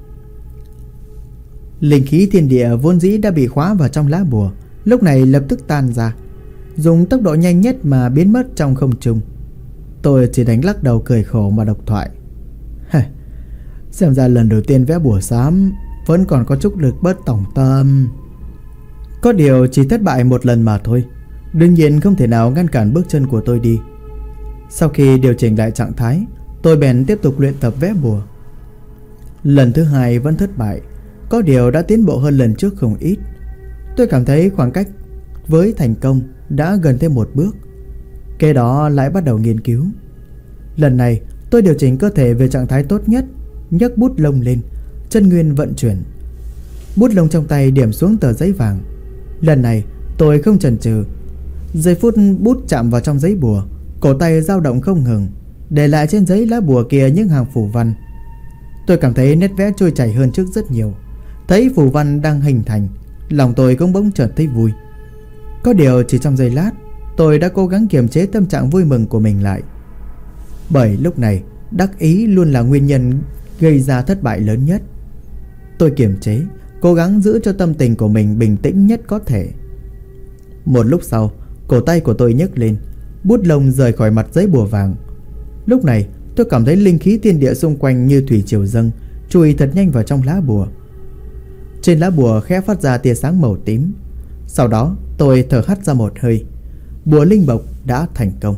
Linh khí thiên địa vốn dĩ đã bị khóa vào trong lá bùa, lúc này lập tức tan ra, dùng tốc độ nhanh nhất mà biến mất trong không trung. Tôi chỉ đánh lắc đầu cười khổ mà độc thoại: "Xem ra lần đầu tiên vẽ bùa xám vẫn còn có chút lực bất tòng tâm." Có điều chỉ thất bại một lần mà thôi, đương nhiên không thể nào ngăn cản bước chân của tôi đi. Sau khi điều chỉnh lại trạng thái, tôi bèn tiếp tục luyện tập vẽ bùa. Lần thứ hai vẫn thất bại, có điều đã tiến bộ hơn lần trước không ít. Tôi cảm thấy khoảng cách với thành công đã gần thêm một bước. Kế đó lại bắt đầu nghiên cứu. Lần này tôi điều chỉnh cơ thể về trạng thái tốt nhất, nhấc bút lông lên, chân nguyên vận chuyển. Bút lông trong tay điểm xuống tờ giấy vàng. Lần này tôi không chần chừ. Giây phút bút chạm vào trong giấy bùa, cổ tay dao động không ngừng, để lại trên giấy lá bùa kia những hàng phù văn. Tôi cảm thấy nét vẽ trôi chảy hơn trước rất nhiều. Thấy phù văn đang hình thành, lòng tôi cũng bỗng chợt thấy vui. Có điều chỉ trong giây lát, tôi đã cố gắng kiềm chế tâm trạng vui mừng của mình lại. Bởi lúc này, đắc ý luôn là nguyên nhân gây ra thất bại lớn nhất. Tôi kiềm chế, cố gắng giữ cho tâm tình của mình bình tĩnh nhất có thể. Một lúc sau, cổ tay của tôi nhấc lên, bút lông rời khỏi mặt giấy bùa vàng. Lúc này tôi cảm thấy linh khí thiên địa xung quanh như thủy triều dâng, chui thật nhanh vào trong lá bùa. Trên lá bùa khẽ phát ra tia sáng màu tím. Sau đó tôi thở hắt ra một hơi. Bùa linh bộc đã thành công.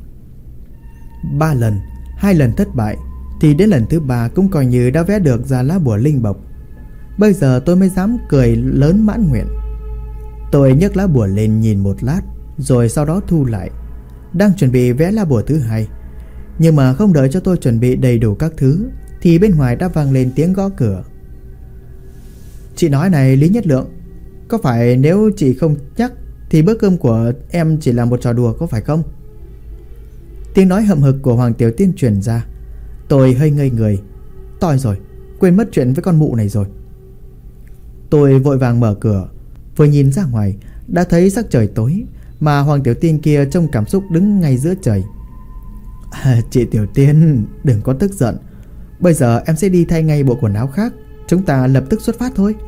3 lần, 2 lần thất bại, thì đến lần thứ 3 cũng coi như đã vẽ được ra lá bùa linh bộc. Bây giờ tôi mới dám cười lớn mãn nguyện. Tôi nhấc lá bùa lên nhìn một lát, rồi sau đó thu lại, đang chuẩn bị vẽ lá bùa thứ 2. Nhưng mà không đợi cho tôi chuẩn bị đầy đủ các thứ, thì bên ngoài đã vang lên tiếng gõ cửa. "Chị nói này Lý Nhất Lượng, Có phải nếu chị không nhắc thì bữa cơm của em chỉ là một trò đùa có phải không? Tiếng nói hậm hực của Hoàng Tiểu Tiên truyền ra. Tôi hơi ngây người. Toi rồi, quên mất chuyện với con mụ này rồi. Tôi vội vàng mở cửa. Vừa nhìn ra ngoài đã thấy sắc trời tối, mà Hoàng Tiểu Tiên kia trông cảm xúc đứng ngay giữa trời. Chị Tiểu Tiên, đừng có tức giận. Bây giờ em sẽ đi thay ngay bộ quần áo khác. Chúng ta lập tức xuất phát thôi.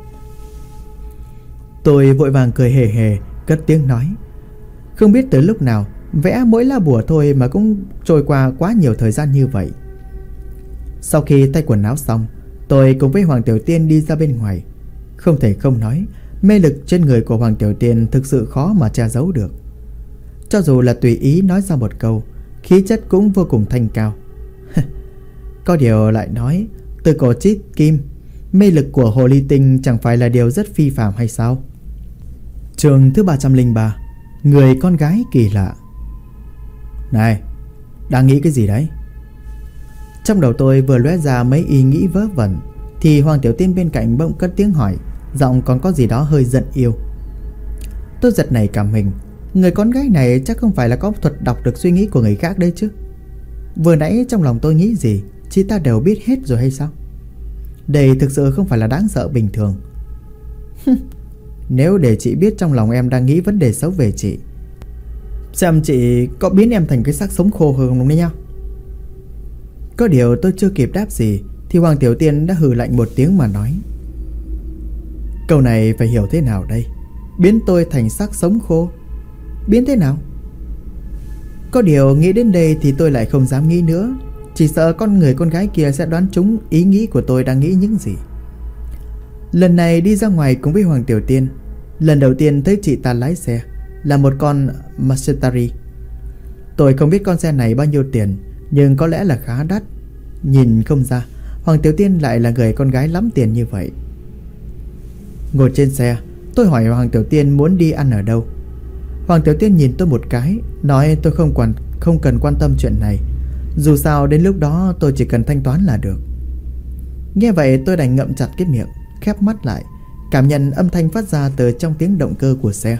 Tôi vội vàng cười hề hề, cất tiếng nói. Không biết từ lúc nào vẽ mỗi lá bùa thôi mà cũng trôi qua quá nhiều thời gian như vậy. Sau khi thay quần áo xong, tôi cùng với Hoàng Tiểu Tiên đi ra bên ngoài. Không thể không nói, mê lực trên người của Hoàng Tiểu Tiên thực sự khó mà che giấu được. Cho dù là tùy ý nói ra một câu, khí chất cũng vô cùng thanh cao. Có điều lại nói, từ cổ chí kim, mê lực của hồ ly tinh chẳng phải là điều rất phi phàm hay sao? Chương thứ 303. Người con gái kỳ lạ. Này, đang nghĩ cái gì đấy? Trong đầu tôi vừa lóe ra mấy ý nghĩ vớ vẩn, thì Hoàng Tiểu Tiên bên cạnh bỗng cất tiếng hỏi, giọng còn có gì đó hơi giận yêu. Tôi giật nảy cả mình. Người con gái này chắc không phải là có thuật đọc được suy nghĩ của người khác đấy chứ? Vừa nãy trong lòng tôi nghĩ gì chị ta đều biết hết rồi hay sao? Đây thực sự không phải là đáng sợ bình thường. Nếu để chị biết trong lòng em đang nghĩ vấn đề xấu về chị, xem chị có biến em thành cái xác sống khô không đấy nhá. Có điều tôi chưa kịp đáp gì thì Hoàng Tiểu Tiên đã hừ lạnh một tiếng mà nói. Câu này phải hiểu thế nào đây? Biến tôi thành xác sống khô? Biến thế nào? Có điều nghĩ đến đây thì tôi lại không dám nghĩ nữa. Chỉ sợ con gái kia sẽ đoán trúng ý nghĩ của tôi đang nghĩ những gì. Lần này đi ra ngoài cùng với Hoàng Tiểu Tiên, lần đầu tiên thấy chị ta lái xe là một con Maserati. Tôi không biết con xe này bao nhiêu tiền, nhưng có lẽ là khá đắt. Nhìn không ra Hoàng Tiểu Tiên lại là người con gái lắm tiền như vậy. Ngồi trên xe, tôi hỏi Hoàng Tiểu Tiên muốn đi ăn ở đâu. Hoàng Tiểu Tiên nhìn tôi một cái, nói tôi không cần quan tâm chuyện này. Dù sao đến lúc đó tôi chỉ cần thanh toán là được. Nghe vậy tôi đành ngậm chặt cái miệng, khép mắt lại, cảm nhận âm thanh phát ra từ trong tiếng động cơ của xe.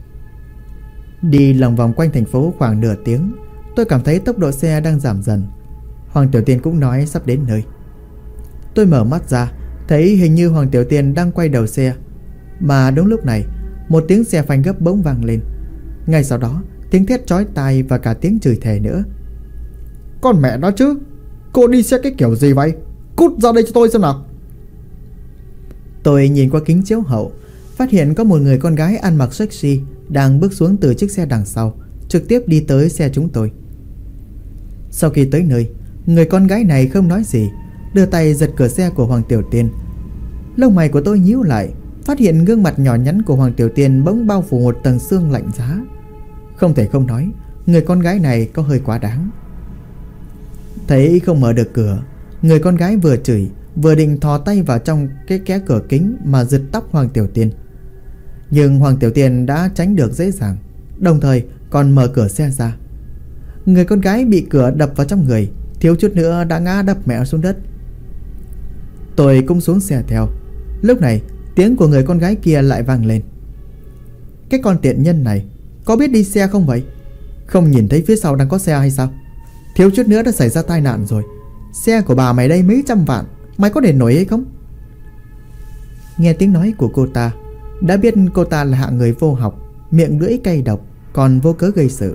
Đi lòng vòng quanh thành phố khoảng nửa tiếng, tôi cảm thấy tốc độ xe đang giảm dần. Hoàng Tiểu Tiên cũng nói sắp đến nơi. Tôi mở mắt ra, thấy hình như Hoàng Tiểu Tiên đang quay đầu xe. Mà đúng lúc này, một tiếng xe phanh gấp bỗng vang lên. Ngay sau đó, tiếng thét chói tai và cả tiếng chửi thề nữa. Con mẹ nó chứ, cô đi xe cái kiểu gì vậy? Cút ra đây cho tôi xem nào. Tôi nhìn qua kính chiếu hậu, phát hiện có một người con gái ăn mặc sexy đang bước xuống từ chiếc xe đằng sau, trực tiếp đi tới xe chúng tôi. Sau khi tới nơi, người con gái này không nói gì, đưa tay giật cửa xe của Hoàng Tiểu Tiên. Lông mày của tôi nhíu lại, phát hiện gương mặt nhỏ nhắn của Hoàng Tiểu Tiên bỗng bao phủ một tầng sương lạnh giá. Không thể không nói, người con gái này có hơi quá đáng. Thấy không mở được cửa, người con gái vừa chửi vừa định thò tay vào trong cái kẽ cửa kính mà giật tóc Hoàng Tiểu Tiên. Nhưng Hoàng Tiểu Tiên đã tránh được dễ dàng, đồng thời còn mở cửa xe ra. Người con gái bị cửa đập vào trong người, thiếu chút nữa đã ngã đập mẹ xuống đất. Tôi cũng xuống xe theo. Lúc này tiếng của người con gái kia lại vang lên. Cái con tiện nhân này có biết đi xe không vậy? Không nhìn thấy phía sau đang có xe hay sao? Thiếu chút nữa đã xảy ra tai nạn rồi. Xe của bà mày đây mấy trăm vạn, mày có để nổi hay không? Nghe tiếng nói của cô ta, đã biết cô ta là hạng người vô học, miệng lưỡi cay độc, còn vô cớ gây sự.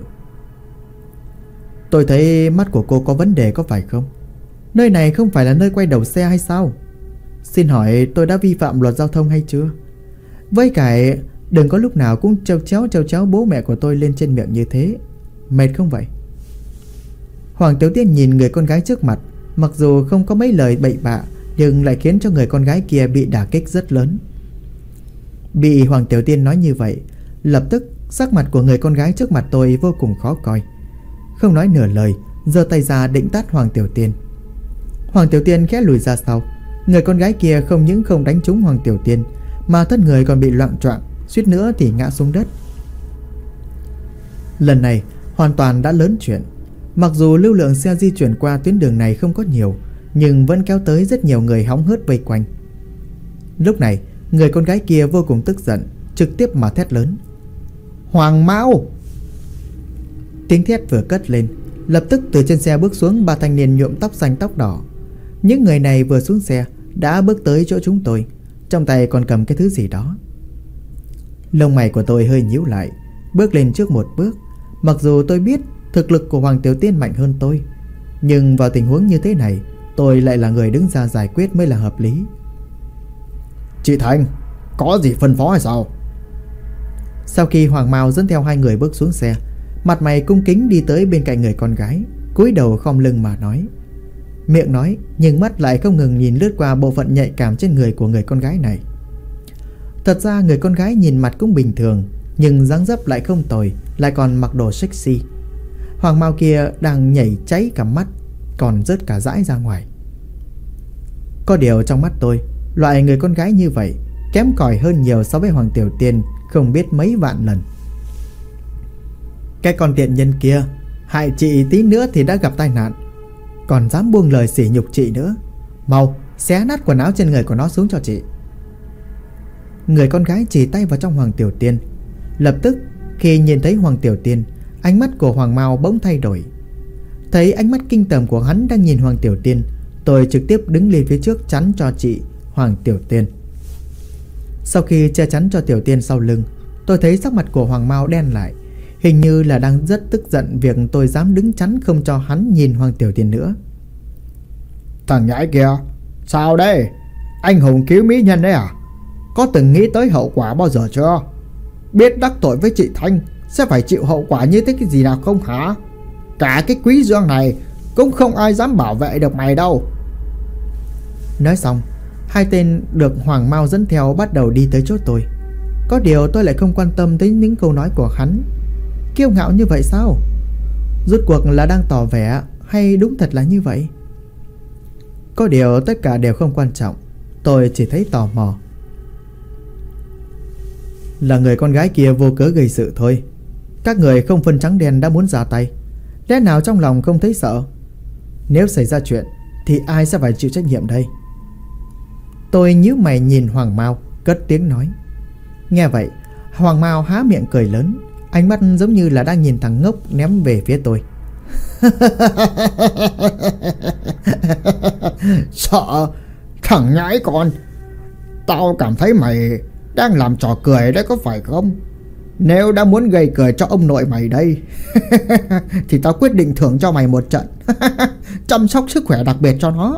Tôi thấy mắt của cô có vấn đề có phải không? Nơi này không phải là nơi quay đầu xe hay sao? Xin hỏi tôi đã vi phạm luật giao thông hay chưa? Với cả đừng có lúc nào cũng trêu chéo bố mẹ của tôi lên trên miệng như thế. Mệt không vậy? Hoàng Tiểu Tiên nhìn người con gái trước mặt, mặc dù không có mấy lời bậy bạ, nhưng lại khiến cho người con gái kia bị đả kích rất lớn. Bị Hoàng Tiểu Tiên nói như vậy, lập tức sắc mặt của người con gái trước mặt tôi vô cùng khó coi. Không nói nửa lời, giơ tay ra định tát Hoàng Tiểu Tiên. Hoàng Tiểu Tiên khẽ lùi ra sau. Người con gái kia không những không đánh trúng Hoàng Tiểu Tiên, mà thân người còn bị loạng choạng, suýt nữa thì ngã xuống đất. Lần này hoàn toàn đã lớn chuyện. Mặc dù lưu lượng xe di chuyển qua tuyến đường này không có nhiều, nhưng vẫn kéo tới rất nhiều người hóng hớt vây quanh. Lúc này người con gái kia vô cùng tức giận, trực tiếp mà thét lớn: Hoàng Mao! Tiếng thét vừa cất lên, lập tức từ trên xe bước xuống 3 thanh niên nhuộm tóc xanh tóc đỏ. Những người này vừa xuống xe đã bước tới chỗ chúng tôi, trong tay còn cầm cái thứ gì đó. Lông mày của tôi hơi nhíu lại, bước lên trước một bước. Mặc dù tôi biết thực lực của Hoàng Tiểu Tiên mạnh hơn tôi, nhưng vào tình huống như thế này, tôi lại là người đứng ra giải quyết mới là hợp lý. Chị Thành, có gì phân phó hay sao? Sau khi Hoàng Mao dẫn theo 2 người bước xuống xe, mặt mày cung kính đi tới bên cạnh người con gái, cúi đầu khom lưng mà nói. Miệng nói nhưng mắt lại không ngừng nhìn lướt qua bộ phận nhạy cảm trên người của người con gái này. Thật ra người con gái nhìn mặt cũng bình thường, nhưng dáng dấp lại không tồi, lại còn mặc đồ sexy. Hoàng Mao kia đang nhảy cháy cả mắt, còn rớt cả dãi ra ngoài. Có điều trong mắt tôi, loại người con gái như vậy kém cỏi hơn nhiều so với Hoàng Tiểu Tiên không biết mấy vạn lần. Cái con tiện nhân kia hại chị tí nữa thì đã gặp tai nạn, còn dám buông lời sỉ nhục chị nữa. Mau xé nát quần áo trên người của nó xuống cho chị. Người con gái chỉ tay vào trong Hoàng Tiểu Tiên. Lập tức khi nhìn thấy Hoàng Tiểu Tiên, ánh mắt của Hoàng Mao bỗng thay đổi. Thấy ánh mắt kinh tởm của hắn đang nhìn Hoàng Tiểu Tiên, tôi trực tiếp đứng lên phía trước chắn cho chị Hoàng Tiểu Tiên. Sau khi che chắn cho Tiểu Tiên sau lưng, tôi thấy sắc mặt của Hoàng Mao đen lại, hình như là đang rất tức giận việc tôi dám đứng chắn không cho hắn nhìn Hoàng Tiểu Tiên nữa. Thằng nhãi kia, sao đây? Anh hùng cứu mỹ nhân đấy à? Có từng nghĩ tới hậu quả bao giờ chưa? Biết đắc tội với chị Thanh sẽ phải chịu hậu quả như thế cái gì nào không hả? Cả cái Quý Dương này cũng không ai dám bảo vệ được mày đâu. Nói xong, 2 tên được Hoàng Mao dẫn theo bắt đầu đi tới chỗ tôi. Có điều tôi lại không quan tâm tới những câu nói của hắn. Kiêu ngạo như vậy sao? Rốt cuộc là đang tỏ vẻ hay đúng thật là như vậy? Có điều tất cả đều không quan trọng, tôi chỉ thấy tò mò. Là người con gái kia vô cớ gây sự thôi. Các người không phân trắng đen đã muốn ra tay, lẽ nào trong lòng không thấy sợ? Nếu xảy ra chuyện thì ai sẽ phải chịu trách nhiệm đây? Tôi nhíu mày nhìn Hoàng Mao, cất tiếng nói. Nghe vậy, Hoàng Mao há miệng cười lớn, ánh mắt giống như là đang nhìn thằng ngốc ném về phía tôi. Sợ? Thằng nhãi con, tao cảm thấy mày đang làm trò cười đấy có phải không? Nếu đã muốn gây cười cho ông nội mày đây thì tao quyết định thưởng cho mày một trận chăm sóc sức khỏe đặc biệt cho nó.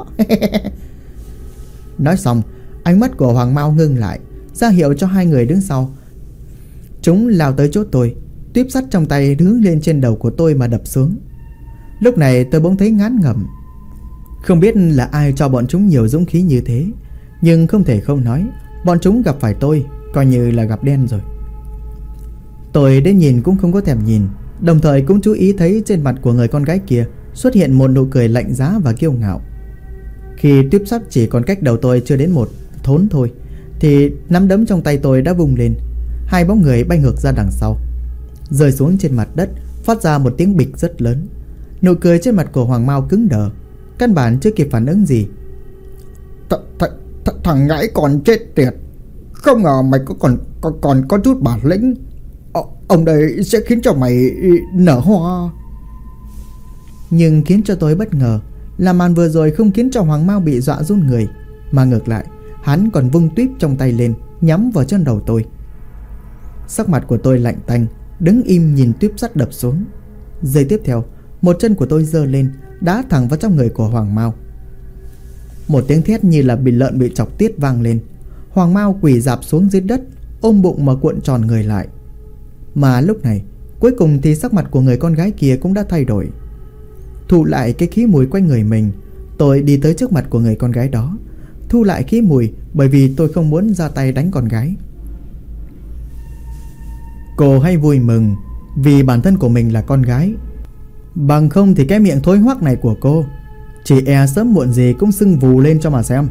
Nói xong, ánh mắt của Hoàng Mao ngưng lại, ra hiệu cho 2 người đứng sau. Chúng lao tới chỗ tôi, tuyếp sắt trong tay hướng lên trên đầu của tôi mà đập xuống. Lúc này tôi bỗng thấy ngán ngẩm. Không biết là ai cho bọn chúng nhiều dũng khí như thế, nhưng không thể không nói, bọn chúng gặp phải tôi coi như là gặp đen rồi. Tôi đến nhìn cũng không có thèm nhìn, đồng thời cũng chú ý thấy trên mặt của người con gái kia xuất hiện một nụ cười lạnh giá và kiêu ngạo. Khi tuyếp sắt chỉ còn cách đầu tôi chưa đến một thốn thôi, thì nắm đấm trong tay tôi đã vung lên. 2 bóng người bay ngược ra đằng sau, rơi xuống trên mặt đất, phát ra một tiếng bịch rất lớn. Nụ cười trên mặt của Hoàng Mao cứng đờ, căn bản chưa kịp phản ứng gì. Thằng nhãi còn chết tiệt, không ngờ mày còn có chút bản lĩnh. Ông đây sẽ khiến cho mày nở hoa. Nhưng khiến cho tôi bất ngờ là màn vừa rồi không khiến cho Hoàng Mao bị dọa run người, mà ngược lại hắn còn vung tuyếp trong tay lên nhắm vào chân đầu tôi. Sắc mặt của tôi lạnh tanh, đứng im nhìn tuyếp sắt đập xuống. Giây tiếp theo, một chân của tôi giơ lên đá thẳng vào trong người của Hoàng Mao. Một tiếng thét như là bị lợn bị chọc tiết vang lên. Hoàng Mao quỳ rạp xuống dưới đất, ôm bụng mà cuộn tròn người lại. Mà lúc này, cuối cùng thì sắc mặt của người con gái kia cũng đã thay đổi. Thu lại cái khí mùi quanh người mình, tôi đi tới trước mặt của người con gái đó, thu lại khí mùi bởi vì tôi không muốn ra tay đánh con gái. Cô hãy vui mừng vì bản thân của mình là con gái, bằng không thì cái miệng thối hoắc này của cô chỉ e sớm muộn gì cũng sưng vù lên cho mà xem.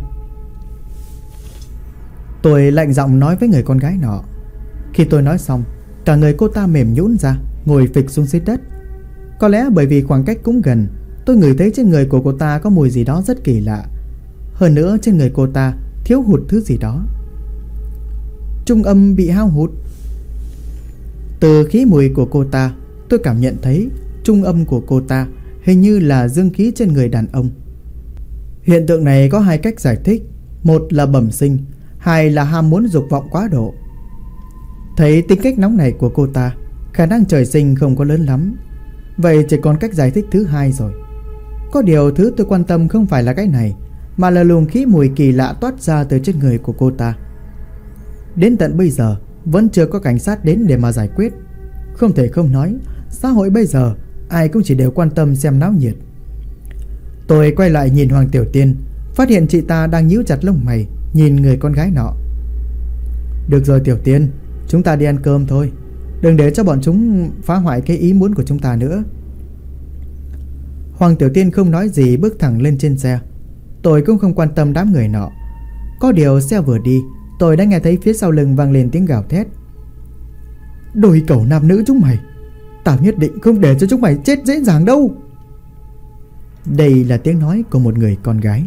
Tôi lạnh giọng nói với người con gái nọ. Khi tôi nói xong, cả người cô ta mềm nhũn ra, ngồi phịch xuống dưới đất. Có lẽ bởi vì khoảng cách cũng gần, tôi ngửi thấy trên người của cô ta có mùi gì đó rất kỳ lạ. Hơn nữa trên người cô ta thiếu hụt thứ gì đó. trung âm bị hao hụt. Từ khí mùi của cô ta, tôi cảm nhận thấy trung âm của cô ta hình như là dương khí trên người đàn ông. Hiện tượng này có hai cách giải thích. Một là bẩm sinh, hai là ham muốn dục vọng quá độ. Thấy tính cách nóng này của cô ta, khả năng trời sinh không có lớn lắm. Vậy chỉ còn cách giải thích thứ hai rồi. Có điều thứ tôi quan tâm không phải là cái này, mà là luồng khí mùi kỳ lạ toát ra từ trên người của cô ta. Đến tận bây giờ vẫn chưa có cảnh sát đến để mà giải quyết. Không thể không nói, xã hội bây giờ ai cũng chỉ đều quan tâm xem náo nhiệt. Tôi quay lại nhìn Hoàng Tiểu Tiên, phát hiện chị ta đang nhíu chặt lông mày nhìn người con gái nọ. Được rồi Tiểu Tiên, chúng ta đi ăn cơm thôi, đừng để cho bọn chúng phá hoại cái ý muốn của chúng ta nữa. Hoàng Tiểu Tiên không nói gì, bước thẳng lên trên xe. Tôi cũng không quan tâm đám người nọ. Có điều xe vừa đi, tôi đã nghe thấy phía sau lưng vang lên tiếng gào thét. Đôi cẩu nam nữ chúng mày, tao nhất định không để cho chúng mày chết dễ dàng đâu. Đây là tiếng nói của một người con gái.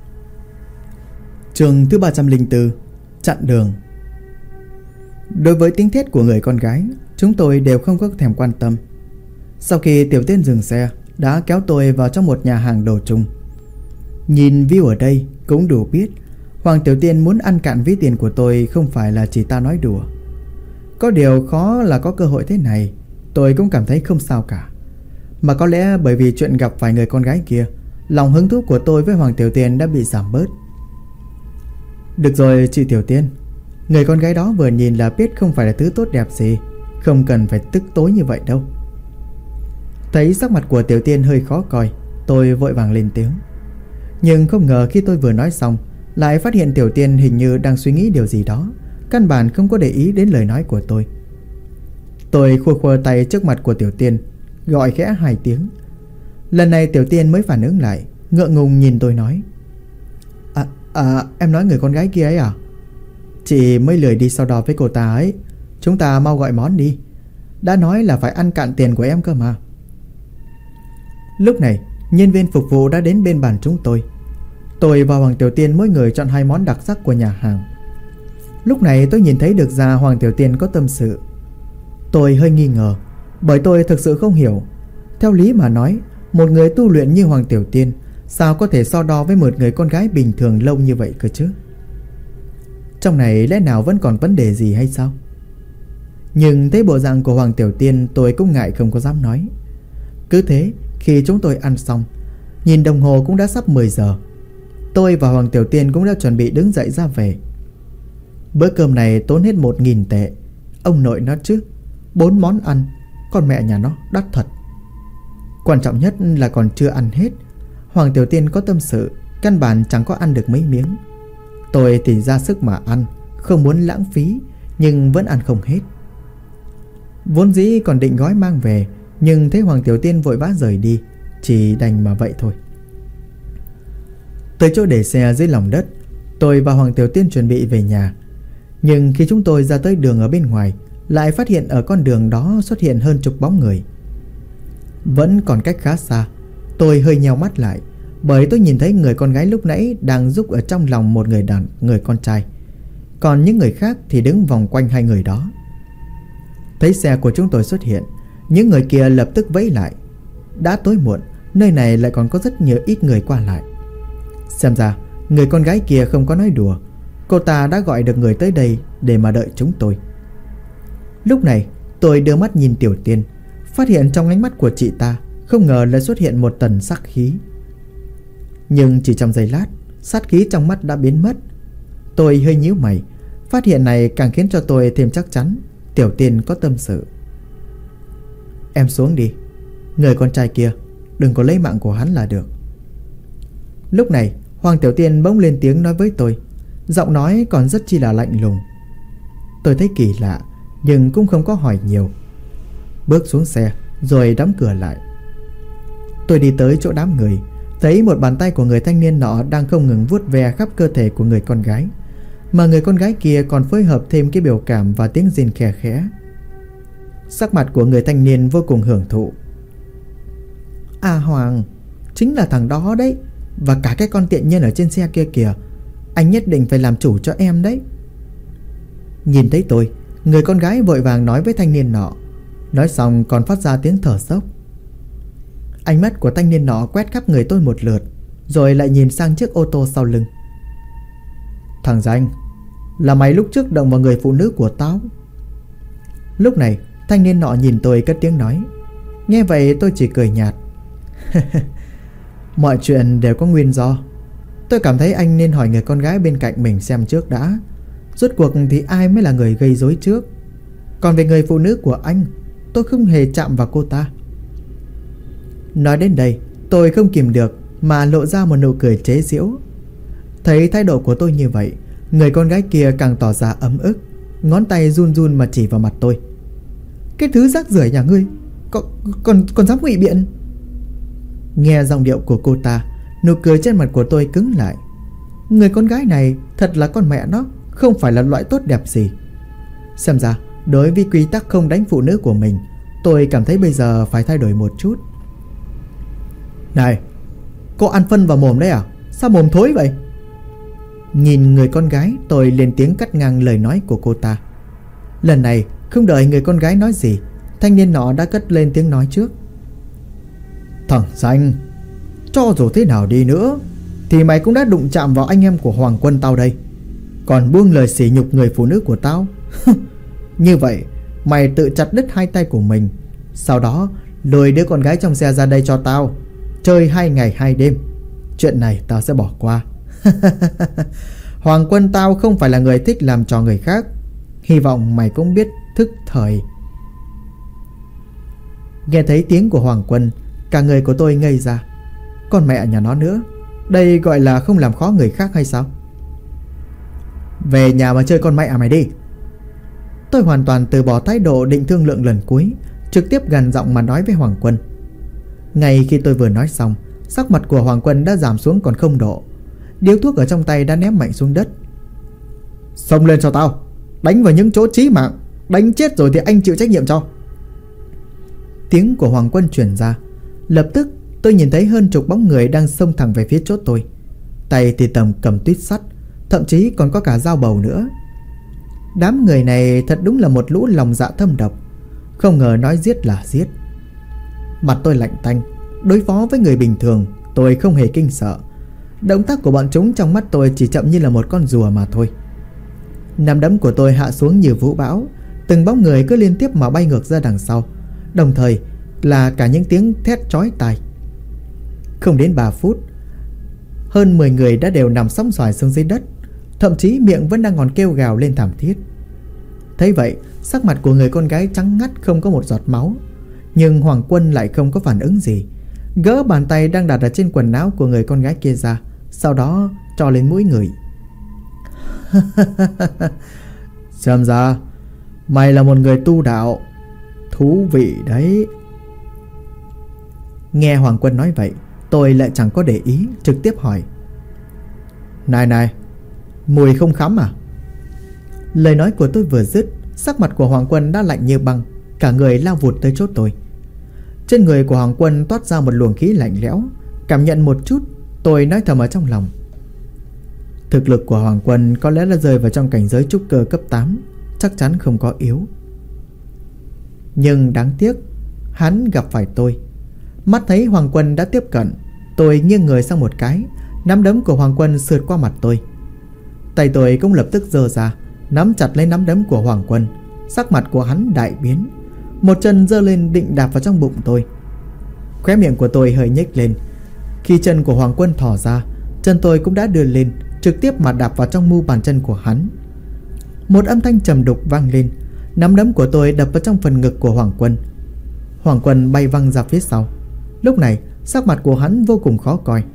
Chương thứ 304, chặn đường. Đối với tiếng thét của người con gái, chúng tôi đều không có thèm quan tâm. Sau khi Tiểu Tiên dừng xe, đã kéo tôi vào trong một nhà hàng đồ chung. Nhìn view ở đây cũng đủ biết Hoàng Tiểu Tiên muốn ăn cạn ví tiền của tôi không phải là chỉ ta nói đùa. Có điều khó là có cơ hội thế này, tôi cũng cảm thấy không sao cả. Mà có lẽ bởi vì chuyện gặp phải người con gái kia, lòng hứng thú của tôi với Hoàng Tiểu Tiên đã bị giảm bớt. Được rồi chị Tiểu Tiên, người con gái đó vừa nhìn là biết không phải là thứ tốt đẹp gì, không cần phải tức tối như vậy đâu. Thấy sắc mặt của Tiểu Tiên hơi khó coi, tôi vội vàng lên tiếng. Nhưng không ngờ khi tôi vừa nói xong, lại phát hiện Tiểu Tiên hình như đang suy nghĩ điều gì đó, căn bản không có để ý đến lời nói của tôi. Tôi khua khua tay trước mặt của Tiểu Tiên, gọi khẽ 2 tiếng. Lần này Tiểu Tiên mới phản ứng lại, ngượng ngùng nhìn tôi nói. Em nói người con gái kia ấy à? Chị mới lười đi so đo với cô ta ấy. Chúng ta mau gọi món đi. Đã nói là phải ăn cạn tiền của em cơ mà. Lúc này nhân viên phục vụ đã đến bên bàn chúng tôi. Tôi và Hoàng Tiểu Tiên mỗi người chọn 2 món đặc sắc của nhà hàng. Lúc này tôi nhìn thấy được ra Hoàng Tiểu Tiên có tâm sự. Tôi hơi nghi ngờ, bởi tôi thực sự không hiểu. Theo lý mà nói, một người tu luyện như Hoàng Tiểu Tiên sao có thể so đo với một người con gái bình thường lâu như vậy cơ chứ? Trong này lẽ nào vẫn còn vấn đề gì hay sao? Nhưng thấy bộ dạng của Hoàng Tiểu Tiên, tôi cũng ngại không có dám nói. Cứ thế, khi chúng tôi ăn xong, nhìn đồng hồ cũng đã sắp 10 giờ. Tôi và Hoàng Tiểu Tiên cũng đã chuẩn bị đứng dậy ra về. Bữa cơm này tốn hết 1.000 tệ. Ông nội nó chứ, 4 món ăn, con mẹ nhà nó đắt thật. Quan trọng nhất là còn chưa ăn hết. Hoàng Tiểu Tiên có tâm sự, căn bản chẳng có ăn được mấy miếng. Tôi thì ra sức mà ăn, không muốn lãng phí, nhưng vẫn ăn không hết. Vốn dĩ còn định gói mang về, nhưng thấy Hoàng Tiểu Tiên vội vã rời đi, chỉ đành mà vậy thôi. Tới chỗ để xe dưới lòng đất, tôi và Hoàng Tiểu Tiên chuẩn bị về nhà. Nhưng khi chúng tôi ra tới đường ở bên ngoài, lại phát hiện ở con đường đó xuất hiện hơn chục bóng người. Vẫn còn cách khá xa. Tôi hơi nheo mắt lại, bởi tôi nhìn thấy người con gái lúc nãy đang giúp ở trong lòng một người con trai. Còn những người khác thì đứng vòng quanh 2 người đó. Thấy xe của chúng tôi xuất hiện, những người kia lập tức vẫy lại. Đã tối muộn, nơi này lại còn có rất nhiều ít người qua lại. Xem ra người con gái kia không có nói đùa. Cô ta đã gọi được người tới đây để mà đợi chúng tôi. Lúc này tôi đưa mắt nhìn Tiểu Tiên, phát hiện trong ánh mắt của chị ta không ngờ lại xuất hiện một tầng sát khí. Nhưng chỉ trong giây lát, sát khí trong mắt đã biến mất. Tôi hơi nhíu mày. Phát hiện này càng khiến cho tôi thêm chắc chắn Tiểu Tiên có tâm sự. Em xuống đi, người con trai kia đừng có lấy mạng của hắn là được. Lúc này Hoàng Tiểu Tiên bỗng lên tiếng nói với tôi, giọng nói còn rất chi là lạnh lùng. Tôi thấy kỳ lạ, nhưng cũng không có hỏi nhiều. Bước xuống xe rồi đóng cửa lại. Tôi đi tới chỗ đám người, thấy một bàn tay của người thanh niên nọ đang không ngừng vuốt ve khắp cơ thể của người con gái, mà người con gái kia còn phối hợp thêm cái biểu cảm và tiếng rên khe khẽ. Sắc mặt của người thanh niên vô cùng hưởng thụ. À Hoàng, chính là thằng đó đấy. Và cả cái con tiện nhân ở trên xe kia kìa. Anh nhất định phải làm chủ cho em đấy. Nhìn thấy tôi, người con gái vội vàng nói với thanh niên nọ, nói xong còn phát ra tiếng thở dốc. Ánh mắt của thanh niên nọ quét khắp người tôi một lượt, rồi lại nhìn sang chiếc ô tô sau lưng. Thằng danh, là mày lúc trước động vào người phụ nữ của tao? Lúc này thanh niên nọ nhìn tôi cất tiếng nói. Nghe vậy tôi chỉ cười nhạt. Mọi chuyện đều có nguyên do. Tôi cảm thấy anh nên hỏi người con gái bên cạnh mình xem trước đã. Rốt cuộc thì ai mới là người gây rối trước. Còn về người phụ nữ của anh, tôi không hề chạm vào cô ta. Nói đến đây, tôi không kìm được mà lộ ra một nụ cười chế giễu. Thấy thái độ của tôi như vậy, người con gái kia càng tỏ ra ấm ức, ngón tay run run mà chỉ vào mặt tôi. Cái thứ rác rưởi nhà ngươi, còn dám ngụy biện. Nghe giọng điệu của cô ta, nụ cười trên mặt của tôi cứng lại. Người con gái này thật là con mẹ nó, không phải là loại tốt đẹp gì. Xem ra đối với quy tắc không đánh phụ nữ của mình, tôi cảm thấy bây giờ phải thay đổi một chút. Này, cô ăn phân vào mồm đấy à? Sao mồm thối vậy? Nhìn người con gái, tôi lên tiếng cắt ngang lời nói của cô ta. Lần này không đợi người con gái nói gì, thanh niên nọ đã cất lên tiếng nói trước. Thằng danh, cho dù thế nào đi nữa thì mày cũng đã đụng chạm vào anh em của Hoàng Quân tao đây, còn buông lời sỉ nhục người phụ nữ của tao. Như vậy mày tự chặt đứt hai tay của mình, sau đó lôi đứa con gái trong xe ra đây cho tao, chơi 2 ngày 2 đêm. Chuyện này tao sẽ bỏ qua. Hoàng Quân tao không phải là người thích làm trò người khác, hy vọng mày cũng biết thức thời. Nghe thấy tiếng của Hoàng Quân, cả người của tôi ngây ra. Con mẹ nhà nó nữa, đây gọi là không làm khó người khác hay sao? Về nhà mà chơi con mẹ mày đi. Tôi hoàn toàn từ bỏ thái độ định thương lượng lần cuối, trực tiếp gằn giọng mà nói với Hoàng Quân. Ngay khi tôi vừa nói xong, sắc mặt của Hoàng Quân đã giảm xuống còn 0 độ. Điếu thuốc ở trong tay đã ném mạnh xuống đất. Xông lên cho tao, đánh vào những chỗ chí mạng, đánh chết rồi thì anh chịu trách nhiệm cho. Tiếng của Hoàng Quân truyền ra. Lập tức tôi nhìn thấy hơn chục bóng người đang xông thẳng về phía chốt tôi. Tay thì cầm tuyết sắt, thậm chí còn có cả dao bầu nữa. Đám người này thật đúng là một lũ lòng dạ thâm độc, không ngờ nói giết là giết. Mặt tôi lạnh tanh. Đối phó với người bình thường tôi không hề kinh sợ. Động tác của bọn chúng trong mắt tôi chỉ chậm như là một con rùa mà thôi. Nắm đấm của tôi hạ xuống như vũ bão, từng bóng người cứ liên tiếp mà bay ngược ra đằng sau, đồng thời là cả những tiếng thét chói tai. Không đến 3 phút, hơn 10 người đã đều nằm sóng xoài xuống dưới đất, thậm chí miệng vẫn đang còn kêu gào lên thảm thiết. Thấy vậy, sắc mặt của người con gái trắng ngắt không có một giọt máu. Nhưng Hoàng Quân lại không có phản ứng gì, gỡ bàn tay đang đặt ở trên quần áo của người con gái kia ra, sau đó cho lên mũi người. Xem ra mày là một người tu đạo, thú vị đấy. Nghe Hoàng Quân nói vậy, tôi lại chẳng có để ý, trực tiếp hỏi. Này, mùi không khắm à? Lời nói của tôi vừa dứt, sắc mặt của Hoàng Quân đã lạnh như băng, cả người lao vụt tới chốt tôi. Trên người của Hoàng Quân toát ra một luồng khí lạnh lẽo. Cảm nhận một chút, tôi nói thầm ở trong lòng. Thực lực của Hoàng Quân có lẽ là rơi vào trong cảnh giới trúc cơ cấp 8, chắc chắn không có yếu. Nhưng đáng tiếc, hắn gặp phải tôi. Mắt thấy Hoàng Quân đã tiếp cận, tôi nghiêng người sang một cái, nắm đấm của Hoàng Quân sượt qua mặt tôi. Tay tôi cũng lập tức giơ ra, nắm chặt lấy nắm đấm của Hoàng Quân. Sắc mặt của hắn đại biến, một chân giơ lên định đạp vào trong bụng tôi. Khóe miệng của tôi hơi nhếch lên. Khi chân của Hoàng Quân thò ra, chân tôi cũng đã đưa lên, trực tiếp mà đạp vào trong mu bàn chân của hắn. Một âm thanh trầm đục vang lên, nắm đấm của tôi đập vào trong phần ngực của Hoàng Quân. Hoàng Quân bay văng ra phía sau. Lúc này sắc mặt của hắn vô cùng khó coi.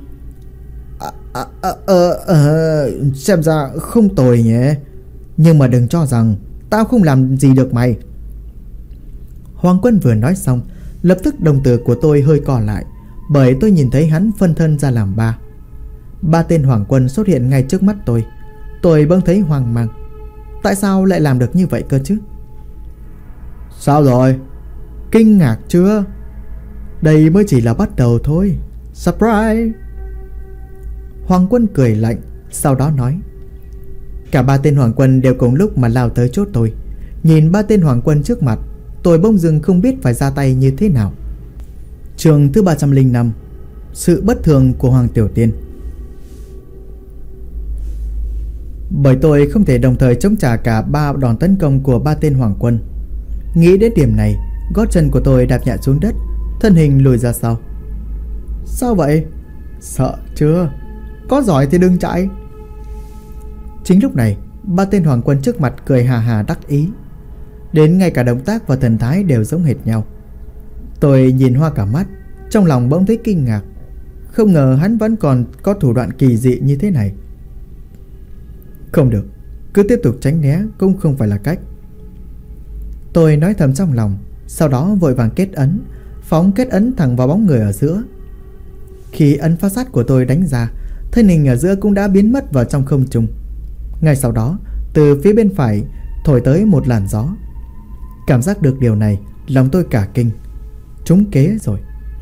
Xem ra không tồi nhỉ, nhưng mà đừng cho rằng tao không làm gì được mày. Hoàng Quân vừa nói xong, lập tức đồng tử của tôi hơi co lại, bởi tôi nhìn thấy hắn phân thân ra làm 3. 3 tên Hoàng Quân xuất hiện ngay trước mắt tôi. Tôi bỗng thấy hoang mang. Tại sao lại làm được như vậy cơ chứ? Sao rồi? Kinh ngạc chưa? Đây mới chỉ là bắt đầu thôi. Surprise! Hoàng Quân cười lạnh, sau đó nói. Cả ba tên hoàng quân đều cùng lúc mà lao tới chốt tôi. Nhìn ba tên hoàng quân trước mặt, tôi bỗng dưng không biết phải ra tay như thế nào. Chương thứ 305: Sự bất thường của Hoàng Tiểu Tiên. Bởi tôi không thể đồng thời chống trả cả ba đòn tấn công của ba tên hoàng quân. Nghĩ đến điểm này, gót chân của tôi đạp nhẹ xuống đất, thân hình lùi ra sau. Sao vậy? Sợ chưa? Có giỏi thì đừng chạy. Chính lúc này, ba tên hoàng quân trước mặt cười hà hà đắc ý. Đến ngay cả động tác và thần thái đều giống hệt nhau. Tôi nhìn hoa cả mắt, trong lòng bỗng thấy kinh ngạc. Không ngờ hắn vẫn còn có thủ đoạn kỳ dị như thế này. Không được, cứ tiếp tục tránh né cũng không phải là cách. Tôi nói thầm trong lòng, sau đó vội vàng kết ấn, phóng kết ấn thẳng vào bóng người ở giữa. Khi ấn phá sát của tôi đánh ra, thân hình ở giữa cũng đã biến mất vào trong không trung. Ngay sau đó, từ phía bên phải thổi tới một làn gió. Cảm giác được điều này, lòng tôi cả kinh. Trúng kế rồi.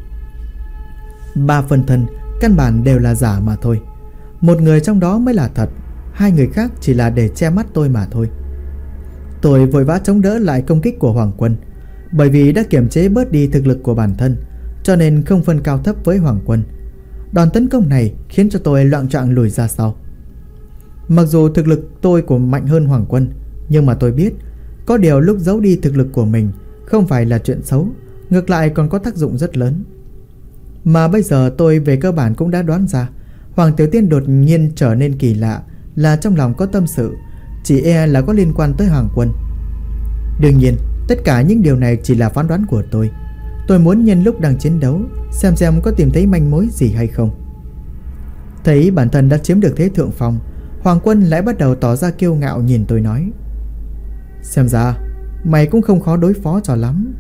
Ba phân thân căn bản đều là giả mà thôi. Một người trong đó mới là thật, hai người khác chỉ là để che mắt tôi mà thôi. Tôi vội vã chống đỡ lại công kích của hoàng quân. Bởi vì đã kiềm chế bớt đi thực lực của bản thân, cho nên không phân cao thấp với hoàng quân. Đòn tấn công này khiến cho tôi loạng choạng lùi ra sau. Mặc dù thực lực tôi của mạnh hơn hoàng quân, nhưng mà tôi biết có điều lúc giấu đi thực lực của mình không phải là chuyện xấu, ngược lại còn có tác dụng rất lớn. Mà bây giờ tôi về cơ bản cũng đã đoán ra Hoàng Tiểu Tiên đột nhiên trở nên kỳ lạ là trong lòng có tâm sự, chỉ e là có liên quan tới hoàng quân. Đương nhiên, tất cả những điều này chỉ là phán đoán của tôi. Tôi muốn nhân lúc đang chiến đấu xem có tìm thấy manh mối gì hay không. Thấy bản thân đã chiếm được thế thượng phong, hoàng quân lại bắt đầu tỏ ra kiêu ngạo nhìn tôi nói: Xem ra mày cũng không khó đối phó cho lắm.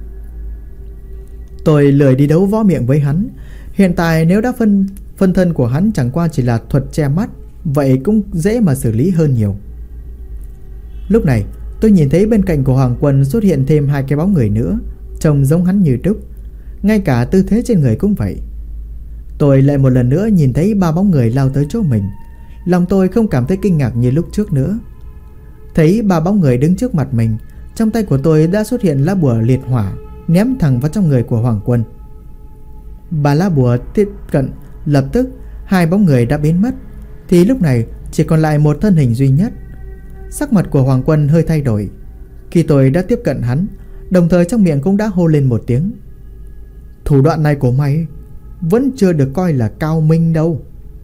Tôi lười đi đấu võ miệng với hắn. Hiện tại nếu đã phân thân của hắn chẳng qua chỉ là thuật che mắt, vậy cũng dễ mà xử lý hơn nhiều. Lúc này tôi nhìn thấy bên cạnh của hoàng quân xuất hiện thêm hai cái bóng người nữa, trông giống hắn như đúc. Ngay cả tư thế trên người cũng vậy. Tôi lại một lần nữa nhìn thấy ba bóng người lao tới chỗ mình. Lòng tôi không cảm thấy kinh ngạc như lúc trước nữa. Thấy ba bóng người đứng trước mặt mình, trong tay của tôi đã xuất hiện lá bùa liệt hỏa, ném thẳng vào trong người của hoàng quân. Ba lá bùa tiếp cận, lập tức hai bóng người đã biến mất. Thì lúc này chỉ còn lại một thân hình duy nhất. Sắc mặt của hoàng quân hơi thay đổi. Khi tôi đã tiếp cận hắn, đồng thời trong miệng cũng đã hô lên một tiếng: Thủ đoạn này của mày vẫn chưa được coi là cao minh đâu.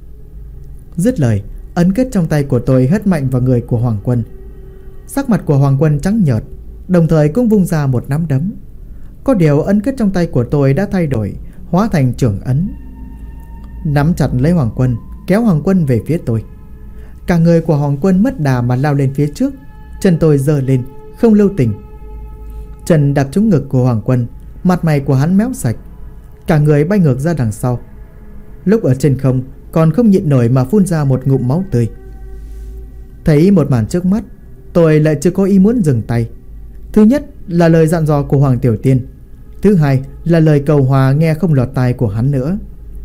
Dứt lời, ấn kết trong tay của tôi hất mạnh vào người của hoàng quân. Sắc mặt của hoàng quân trắng nhợt, đồng thời cũng vung ra một nắm đấm. Có điều ấn kết trong tay của tôi đã thay đổi, hóa thành trưởng ấn, nắm chặt lấy hoàng quân, kéo hoàng quân về phía tôi. Cả người của hoàng quân mất đà mà lao lên phía trước. Chân tôi giơ lên, không lưu tình. Chân đạp trúng ngực của hoàng quân, mặt mày của hắn méo sạch, cả người bay ngược ra đằng sau. Lúc ở trên không còn không nhịn nổi mà phun ra một ngụm máu tươi. Thấy một màn trước mắt, tôi lại chưa có ý muốn dừng tay. Thứ nhất là lời dặn dò của Hoàng Tiểu Tiên, thứ hai là lời cầu hòa nghe không lọt tai của hắn nữa.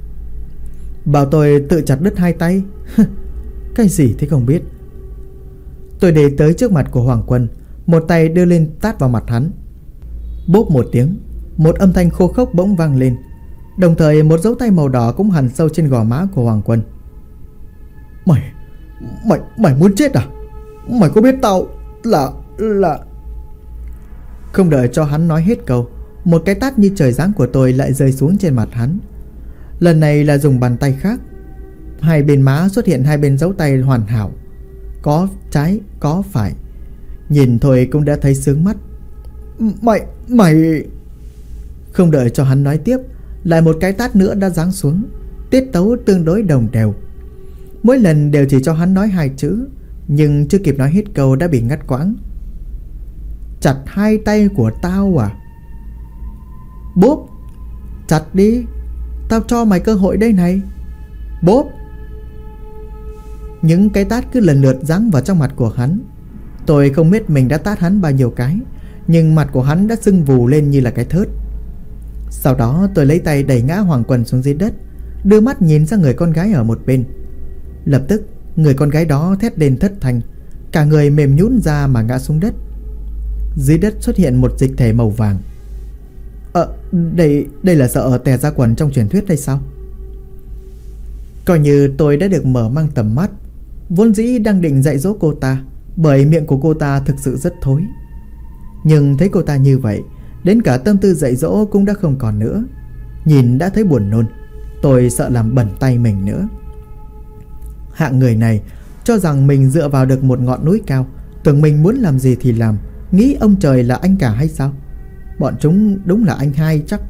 Bảo tôi tự chặt đứt hai tay? Cái gì thế không biết. Tôi đi tới trước mặt của hoàng quân, một tay đưa lên tát vào mặt hắn. Bốp một tiếng, một âm thanh khô khốc bỗng vang lên, đồng thời một dấu tay màu đỏ cũng hằn sâu trên gò má của hoàng quân. Mày muốn chết à? Mày có biết tao là... Không đợi cho hắn nói hết câu, một cái tát như trời giáng của tôi lại rơi xuống trên mặt hắn. Lần này là dùng bàn tay khác. Hai bên má xuất hiện hai bên dấu tay hoàn hảo, có trái có phải. Nhìn thôi cũng đã thấy sướng mắt. Mày... Không đợi cho hắn nói tiếp, lại một cái tát nữa đã giáng xuống, tiết tấu tương đối đồng đều. Mỗi lần đều chỉ cho hắn nói hai chữ, nhưng chưa kịp nói hết câu đã bị ngắt quãng. Chặt hai tay của tao à? Bốp! Chặt đi, tao cho mày cơ hội đây này. Bốp! Những cái tát cứ lần lượt giáng vào trong mặt của hắn. Tôi không biết mình đã tát hắn bao nhiêu cái, nhưng mặt của hắn đã sưng vù lên như là cái thớt. Sau đó tôi lấy tay đẩy ngã hoàng quân xuống dưới đất, đưa mắt nhìn sang người con gái ở một bên. Lập tức người con gái đó thét lên thất thanh, cả người mềm nhũn ra mà ngã xuống đất. Dưới đất xuất hiện một dịch thể màu vàng. Đây là sợ tè ra quần trong truyền thuyết hay sao? Coi như tôi đã được mở mang tầm mắt. Vốn dĩ đang định dạy dỗ cô ta, bởi miệng của cô ta thực sự rất thối. Nhưng thấy cô ta như vậy, đến cả tâm tư dạy dỗ cũng đã không còn nữa. Nhìn đã thấy buồn nôn. Tôi sợ làm bẩn tay mình nữa. Hạng người này cho rằng mình dựa vào được một ngọn núi cao, tưởng mình muốn làm gì thì làm, nghĩ ông trời là anh cả hay sao? Bọn chúng đúng là anh hai chắc.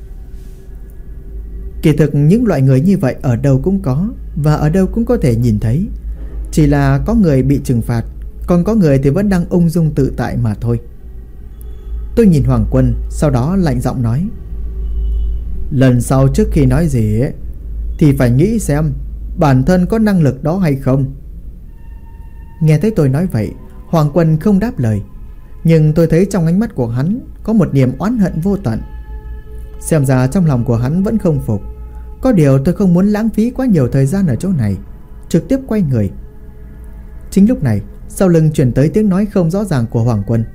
Kỳ thực những loại người như vậy ở đâu cũng có, và ở đâu cũng có thể nhìn thấy. Chỉ là có người bị trừng phạt, còn có người thì vẫn đang ung dung tự tại mà thôi. Tôi nhìn Hoàng Quân, sau đó lạnh giọng nói: lần sau trước khi nói gì ấy, thì phải nghĩ xem bản thân có năng lực đó hay không. Nghe thấy tôi nói vậy, Hoàng Quân không đáp lời. Nhưng tôi thấy trong ánh mắt của hắn có một niềm oán hận vô tận. Xem ra trong lòng của hắn vẫn không phục. Có điều tôi không muốn lãng phí quá nhiều thời gian ở chỗ này, trực tiếp quay người. Chính lúc này, sau lưng truyền tới tiếng nói không rõ ràng của Hoàng Quân: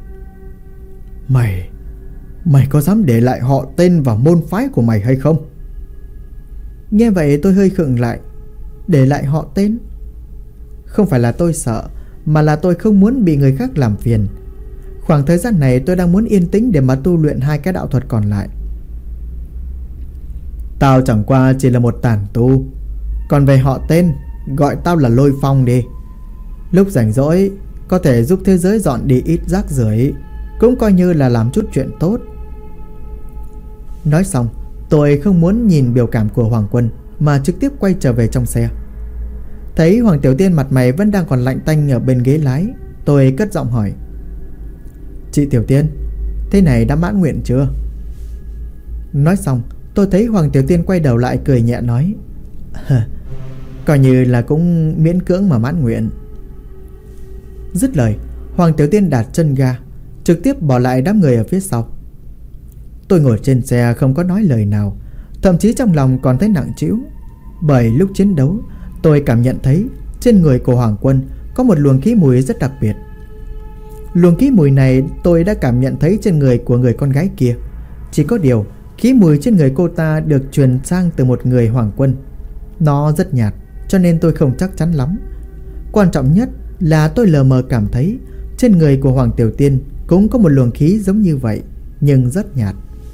Mày có dám để lại họ tên và môn phái của mày hay không? Nghe vậy tôi hơi khựng lại. Để lại họ tên? Không phải là tôi sợ, mà là tôi không muốn bị người khác làm phiền. Khoảng thời gian này tôi đang muốn yên tĩnh để mà tu luyện 2 cái đạo thuật còn lại. Tao chẳng qua chỉ là một tàn tu. Còn về họ tên, gọi tao là Lôi Phong đi. Lúc rảnh rỗi có thể giúp thế giới dọn đi ít rác rưởi, cũng coi như là làm chút chuyện tốt. Nói xong, tôi không muốn nhìn biểu cảm của Hoàng Quân, mà trực tiếp quay trở về trong xe. Thấy Hoàng Tiểu Tiên mặt mày vẫn đang còn lạnh tanh ở bên ghế lái, tôi cất giọng hỏi: Chị Tiểu Tiên, thế này đã mãn nguyện chưa? Nói xong, tôi thấy Hoàng Tiểu Tiên quay đầu lại cười nhẹ nói: coi như là cũng miễn cưỡng mà mãn nguyện. Dứt lời, Hoàng Tiểu Tiên đạp chân ga, trực tiếp bỏ lại đám người ở phía sau. Tôi ngồi trên xe không có nói lời nào, thậm chí trong lòng còn thấy nặng trĩu. Bởi lúc chiến đấu, tôi cảm nhận thấy trên người của Hoàng Quân có một luồng khí mùi rất đặc biệt. Luồng khí mùi này tôi đã cảm nhận thấy trên người của người con gái kia. Chỉ có điều, khí mùi trên người cô ta được truyền sang từ một người Hoàng Quân. Nó rất nhạt, cho nên tôi không chắc chắn lắm. Quan trọng nhất là tôi lờ mờ cảm thấy trên người của Hoàng Tiểu Tiên cũng có một luồng khí giống như vậy, nhưng rất nhạt.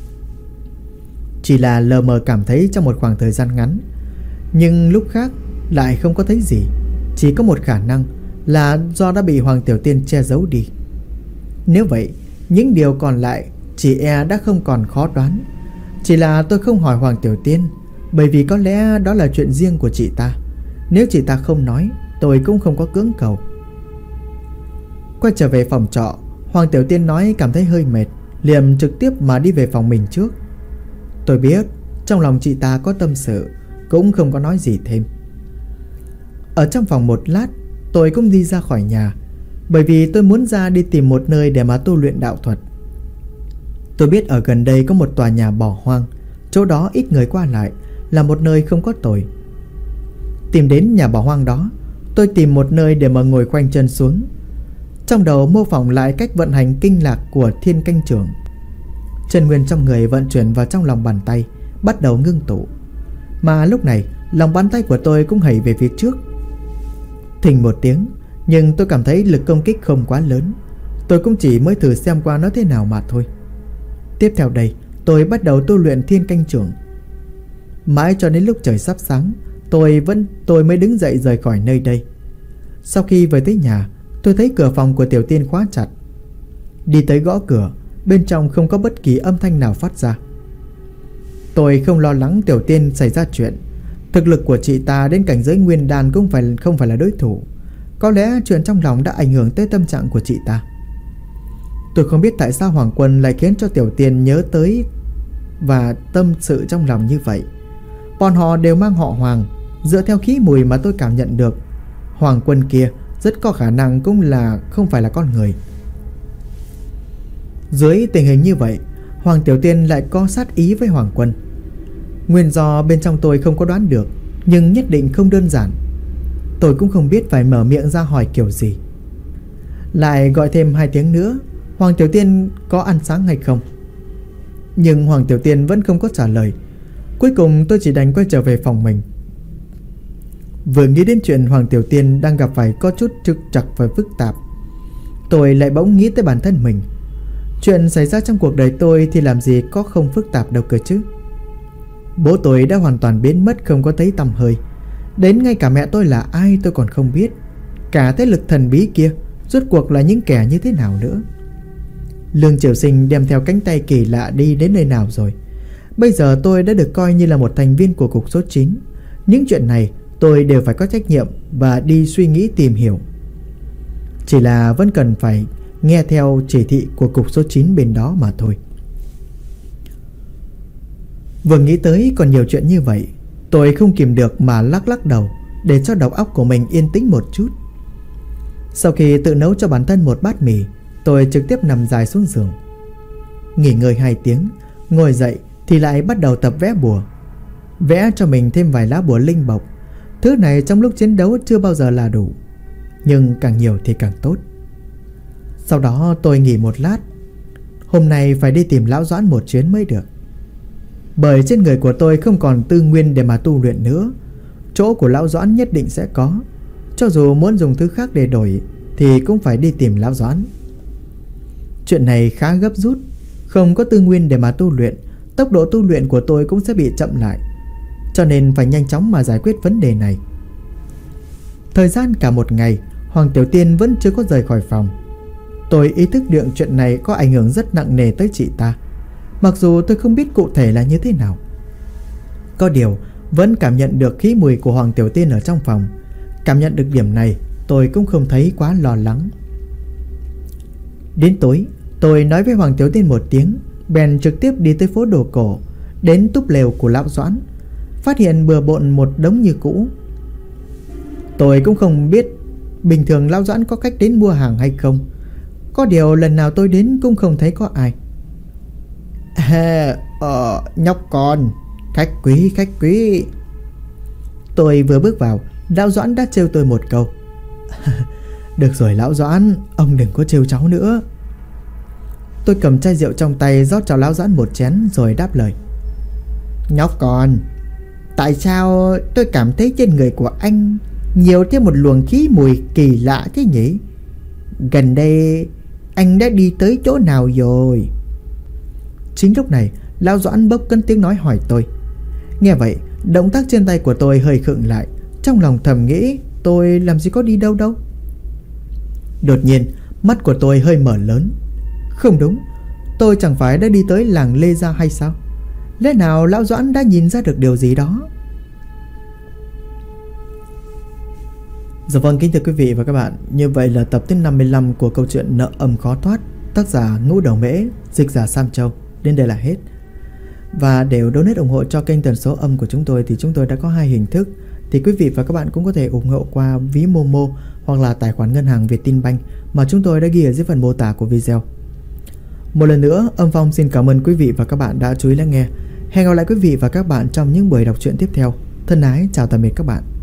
Chỉ là lờ mờ cảm thấy trong một khoảng thời gian ngắn, nhưng lúc khác lại không có thấy gì. Chỉ có một khả năng là do đã bị Hoàng Tiểu Tiên che giấu đi. Nếu vậy, những điều còn lại chỉ e đã không còn khó đoán. Chỉ là tôi không hỏi Hoàng Tiểu Tiên, bởi vì có lẽ đó là chuyện riêng của chị ta. Nếu chị ta không nói, tôi cũng không có cưỡng cầu. Quay trở về phòng trọ, Hoàng Tiểu Tiên nói cảm thấy hơi mệt, liền trực tiếp mà đi về phòng mình trước. Tôi biết trong lòng chị ta có tâm sự, cũng không có nói gì thêm. Ở trong phòng một lát, tôi cũng đi ra khỏi nhà, bởi vì tôi muốn ra đi tìm một nơi để mà tu luyện đạo thuật. Tôi biết ở gần đây có một tòa nhà bỏ hoang, chỗ đó ít người qua lại, là một nơi không có tồi. Tìm đến nhà bỏ hoang đó, tôi tìm một nơi để mà ngồi khoanh chân xuống. Trong đầu mô phỏng lại cách vận hành kinh lạc của Thiên Canh Trưởng. Chân nguyên trong người vận chuyển vào trong lòng bàn tay, bắt đầu ngưng tụ. Mà lúc này, lòng bàn tay của tôi cũng hẩy về phía trước. Thình một tiếng, nhưng tôi cảm thấy lực công kích không quá lớn. Tôi cũng chỉ mới thử xem qua nó thế nào mà thôi. Tiếp theo đây, tôi bắt đầu tu luyện Thiên Canh Trưởng. Mãi cho đến lúc trời sắp sáng, tôi mới đứng dậy rời khỏi nơi đây. Sau khi về tới nhà, tôi thấy cửa phòng của Tiểu Tiên khóa chặt. Đi tới gõ cửa, bên trong không có bất kỳ âm thanh nào phát ra. Tôi không lo lắng Tiểu Tiên xảy ra chuyện. Thực lực của chị ta đến cảnh giới nguyên đan cũng không phải là đối thủ. Có lẽ chuyện trong lòng đã ảnh hưởng tới tâm trạng của chị ta. Tôi không biết tại sao Hoàng Quân lại khiến cho Tiểu Tiên nhớ tới và tâm sự trong lòng như vậy. Bọn họ đều mang họ Hoàng. Dựa theo khí mùi mà tôi cảm nhận được, Hoàng Quân kia rất có khả năng cũng không phải là con người. Dưới tình hình như vậy, Hoàng Tiểu Tiên lại có sát ý với Hoàng Quân. Nguyên do bên trong tôi không có đoán được, nhưng nhất định không đơn giản. Tôi cũng không biết phải mở miệng ra hỏi kiểu gì. Lại gọi thêm 2 tiếng nữa, Hoàng Tiểu Tiên có ăn sáng hay không? Nhưng Hoàng Tiểu Tiên vẫn không có trả lời. Cuối cùng tôi chỉ đành quay trở về phòng mình. Vừa nghĩ đến chuyện Hoàng Tiểu Tiên đang gặp phải có chút trục trặc và phức tạp, tôi lại bỗng nghĩ tới bản thân mình. Chuyện xảy ra trong cuộc đời tôi thì làm gì có không phức tạp đâu cơ chứ. Bố tôi đã hoàn toàn biến mất không có thấy tăm hơi. Đến ngay cả mẹ tôi là ai tôi còn không biết. Cả thế lực thần bí kia rốt cuộc là những kẻ như thế nào nữa. Lương Triều Sinh đem theo cánh tay kỳ lạ đi đến nơi nào rồi? Bây giờ tôi đã được coi như là một thành viên của cục số 9. Những chuyện này tôi đều phải có trách nhiệm và đi suy nghĩ tìm hiểu. Chỉ là vẫn cần phải nghe theo chỉ thị của cục số 9 bên đó mà thôi. Vừa nghĩ tới còn nhiều chuyện như vậy, tôi không kìm được mà lắc lắc đầu để cho đầu óc của mình yên tĩnh một chút. Sau khi tự nấu cho bản thân một bát mì, tôi trực tiếp nằm dài xuống giường. Nghỉ ngơi 2 tiếng, ngồi dậy thì lại bắt đầu tập vẽ bùa. Vẽ cho mình thêm vài lá bùa linh bộc. Thứ này trong lúc chiến đấu chưa bao giờ là đủ, nhưng càng nhiều thì càng tốt. Sau đó tôi nghỉ một lát. Hôm nay phải đi tìm Lão Doãn một chuyến mới được. Bởi trên người của tôi không còn tư nguyên để mà tu luyện nữa. Chỗ của Lão Doãn nhất định sẽ có. Cho dù muốn dùng thứ khác để đổi thì cũng phải đi tìm Lão Doãn. Chuyện này khá gấp rút. Không có tư nguyên để mà tu luyện, tốc độ tu luyện của tôi cũng sẽ bị chậm lại. Cho nên phải nhanh chóng mà giải quyết vấn đề này. Thời gian cả một ngày, Hoàng Tiểu Tiên vẫn chưa có rời khỏi phòng. Tôi ý thức được chuyện này có ảnh hưởng rất nặng nề tới chị ta, mặc dù tôi không biết cụ thể là như thế nào. Có điều vẫn cảm nhận được khí mùi của Hoàng Tiểu Tiên ở trong phòng. Cảm nhận được điểm này, tôi cũng không thấy quá lo lắng. Đến tối, tôi nói với Hoàng Tiểu Tiên một tiếng, bèn trực tiếp đi tới phố đồ cổ, đến túp lều của Lão Doãn. Phát hiện bừa bộn một đống như cũ. Tôi cũng không biết bình thường Lão Doãn có cách đến mua hàng hay không. Có điều lần nào tôi đến cũng không thấy có ai. Nhóc con, khách quý. Tôi vừa bước vào, Lão Doãn đã trêu tôi một câu. Được rồi Lão Doãn, ông đừng có trêu cháu nữa. Tôi cầm chai rượu trong tay rót cho Lão Doãn một chén rồi đáp lời. Nhóc con, tại sao tôi cảm thấy trên người của anh nhiều thêm một luồng khí mùi kỳ lạ thế nhỉ? Gần đây anh đã đi tới chỗ nào rồi? Chính lúc này Lão Doãn bỗng cất tiếng nói hỏi tôi. Nghe vậy, động tác trên tay của tôi hơi khựng lại. Trong lòng thầm nghĩ, tôi làm gì có đi đâu đâu. Đột nhiên mắt của tôi hơi mở lớn. Không đúng, tôi chẳng phải đã đi tới làng Lê Gia hay sao? Lẽ nào Lão Doãn đã nhìn ra được điều gì đó? Dạ vâng, kính thưa quý vị và các bạn, như vậy là tập thứ 55 của câu chuyện Nợ Âm Khó Thoát, tác giả Ngũ Đầu Mễ, dịch giả Sam Châu đến đây là hết. Và để donate ủng hộ cho kênh Tần Số Âm của chúng tôi thì chúng tôi đã có 2 hình thức. Thì quý vị và các bạn cũng có thể ủng hộ qua ví Momo hoặc là tài khoản ngân hàng Vietinbank mà chúng tôi đã ghi ở dưới phần mô tả của video. Một lần nữa, Âm Phong xin cảm ơn quý vị và các bạn đã chú ý lắng nghe. Hẹn gặp lại quý vị và các bạn trong những buổi đọc truyện tiếp theo. Thân ái chào tạm biệt các bạn.